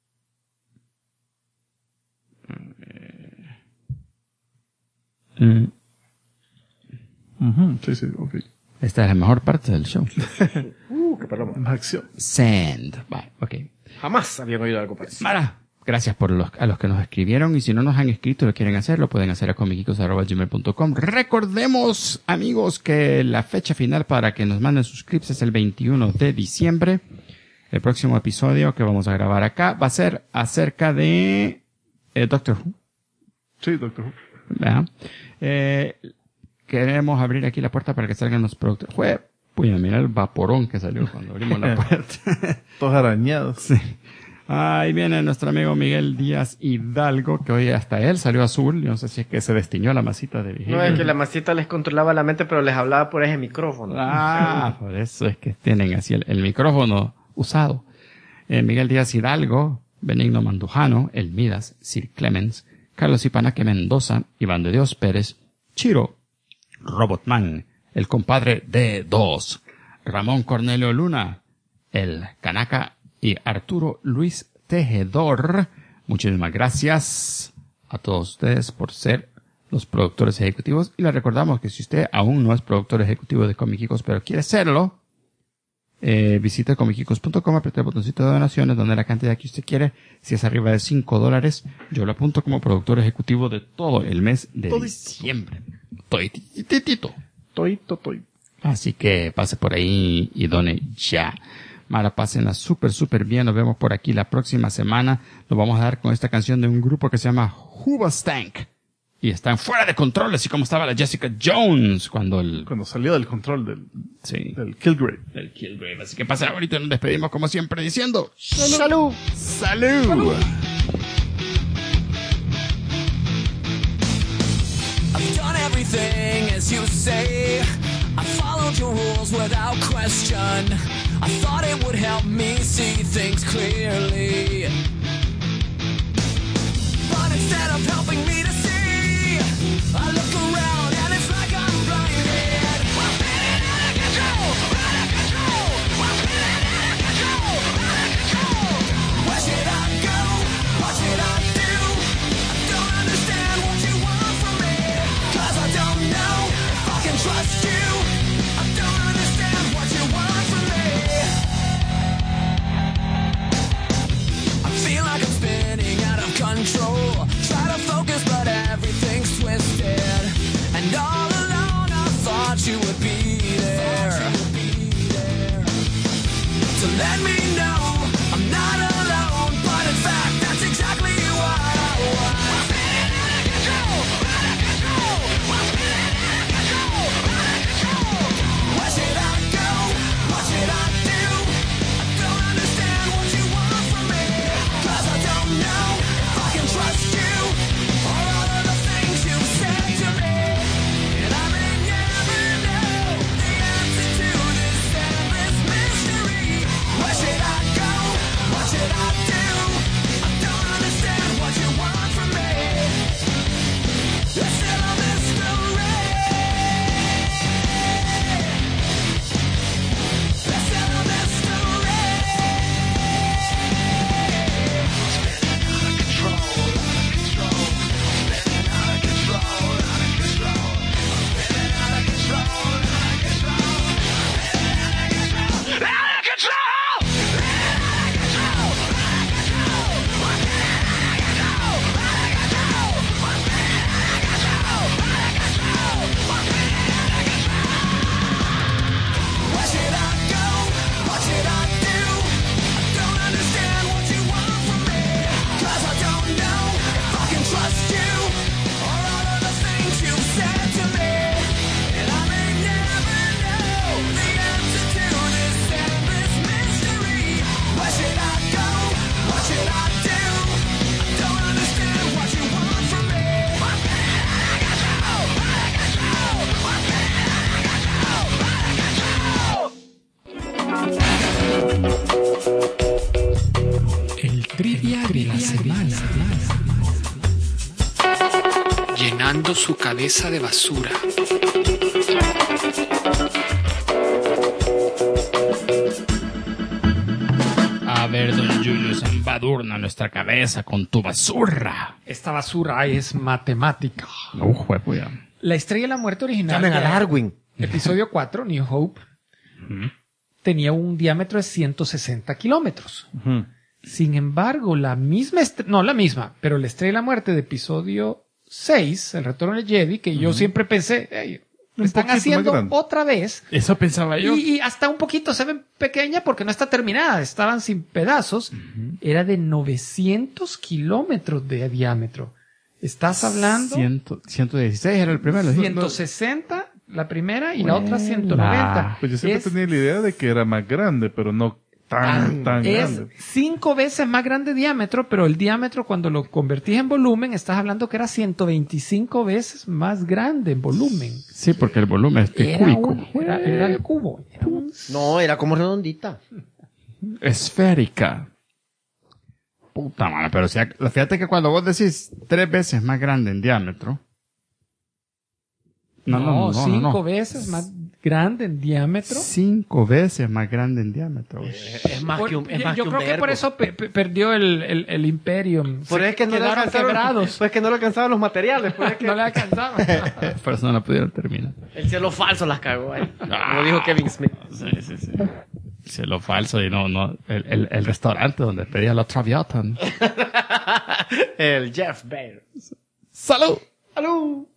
Sí, ok. Esta es la mejor parte del show. Qué paloma. Más acción. Send. Bye, ok. Jamás habían oído algo parecido. Mara, gracias a los que nos escribieron, y si no nos han escrito y lo quieren hacer, lo pueden hacer a comicicos@gmail.com. Recordemos, amigos, que la fecha final para que nos manden sus clips es el 21 de diciembre. El próximo episodio que vamos a grabar acá va a ser acerca de Doctor Who. Sí, Doctor Who. ¿Verdad? Queremos abrir aquí la puerta para que salgan los productores. Puya, mira el vaporón que salió cuando abrimos la puerta. Todos arañados. Sí. Ahí viene nuestro amigo Miguel Díaz Hidalgo, que hoy hasta él salió azul. Yo no sé si es que se destiñó la masita de Virgilio. No, es que la masita les controlaba la mente, pero les hablaba por ese micrófono. Por eso es que tienen así el micrófono usado. Miguel Díaz Hidalgo, Benigno Mandujano, El Midas, Sir Clemens, Carlos Ipanaque Mendoza, Iván de Dios Pérez, Chiro, Robotman, el compadre D2, Ramón Cornelio Luna, el Canaca y Arturo Luis Tejedor. Muchísimas gracias a todos ustedes por ser los productores ejecutivos, y les recordamos que si usted aún no es productor ejecutivo de Comicicos pero quiere serlo, visite comicicos.com, apriete el botoncito de donaciones donde la cantidad que usted quiere. Si es arriba de $5, yo lo apunto como productor ejecutivo de todo el mes de diciembre. Toito. Así que pase por ahí y done ya. Mara, pásenla súper bien. Nos vemos por aquí la próxima semana. Nos vamos a dar con esta canción de un grupo que se llama Hoobastank. Y están fuera de control, así como estaba la Jessica Jones cuando salió del control del Kilgrave. Del Kilgrave. Así que pasen ahorita y nos despedimos como siempre diciendo ¡Salud! ¡Salud! ¡Salud! I've done everything as you say. I followed your rules without question. I thought it would help me see things clearly. But instead of helping me to see, I look around and it's like I'm blinded. I'm feeling out of control, out of control. I'm feeling out of control, out of control. Where should I go? What should I do? I don't understand what you want from me. 'Cause I don't know if I can trust you. I don't understand what you want from me. I feel like I'm spinning out of control. Try to focus but everything's twisted. Llenando su cabeza de basura. A ver, don Julius, embadurna nuestra cabeza con tu basura. Esta basura es matemática. Juepuya. La Estrella de la Muerte original. Llamen a Darwin. Episodio 4, New Hope, tenía un diámetro de 160 kilómetros. Sin embargo, la misma, pero la Estrella de la Muerte de episodio 6, El Retorno del Jedi, que yo siempre pensé, hey, lo están haciendo otra vez. Eso pensaba yo. Y hasta un poquito se ven pequeña porque no está terminada, estaban sin pedazos. Era de 900 kilómetros de diámetro. Estás hablando... 116 era el primero. 160 la primera y la otra 190. Pues yo siempre tenía la idea de que era más grande, pero no tan es grande. 5 veces más grande de diámetro, pero el diámetro cuando lo convertís en volumen, estás hablando que era 125 veces más grande en volumen. Sí, porque el volumen es cúbico. Era el cubo. No, era como redondita. Esférica. Puta madre, pero fíjate que cuando vos decís 3 veces más grande en diámetro. No, 5 veces más grande en diámetro. 5 veces más grande en diámetro. Es más que un Yo creo que por eso perdió el Imperium. Por es que no le quedaron alcanzaron, quebrados. pues que no le alcanzaban los materiales. Pues es que No le alcanzaban. Por eso no la pudieron terminar. el cielo falso las cagó ahí. Como dijo Kevin Smith. Sí. Cielo falso y no. El restaurante donde pedía la Traviata. El Jeff Bezos. ¡Salud! ¡Aló!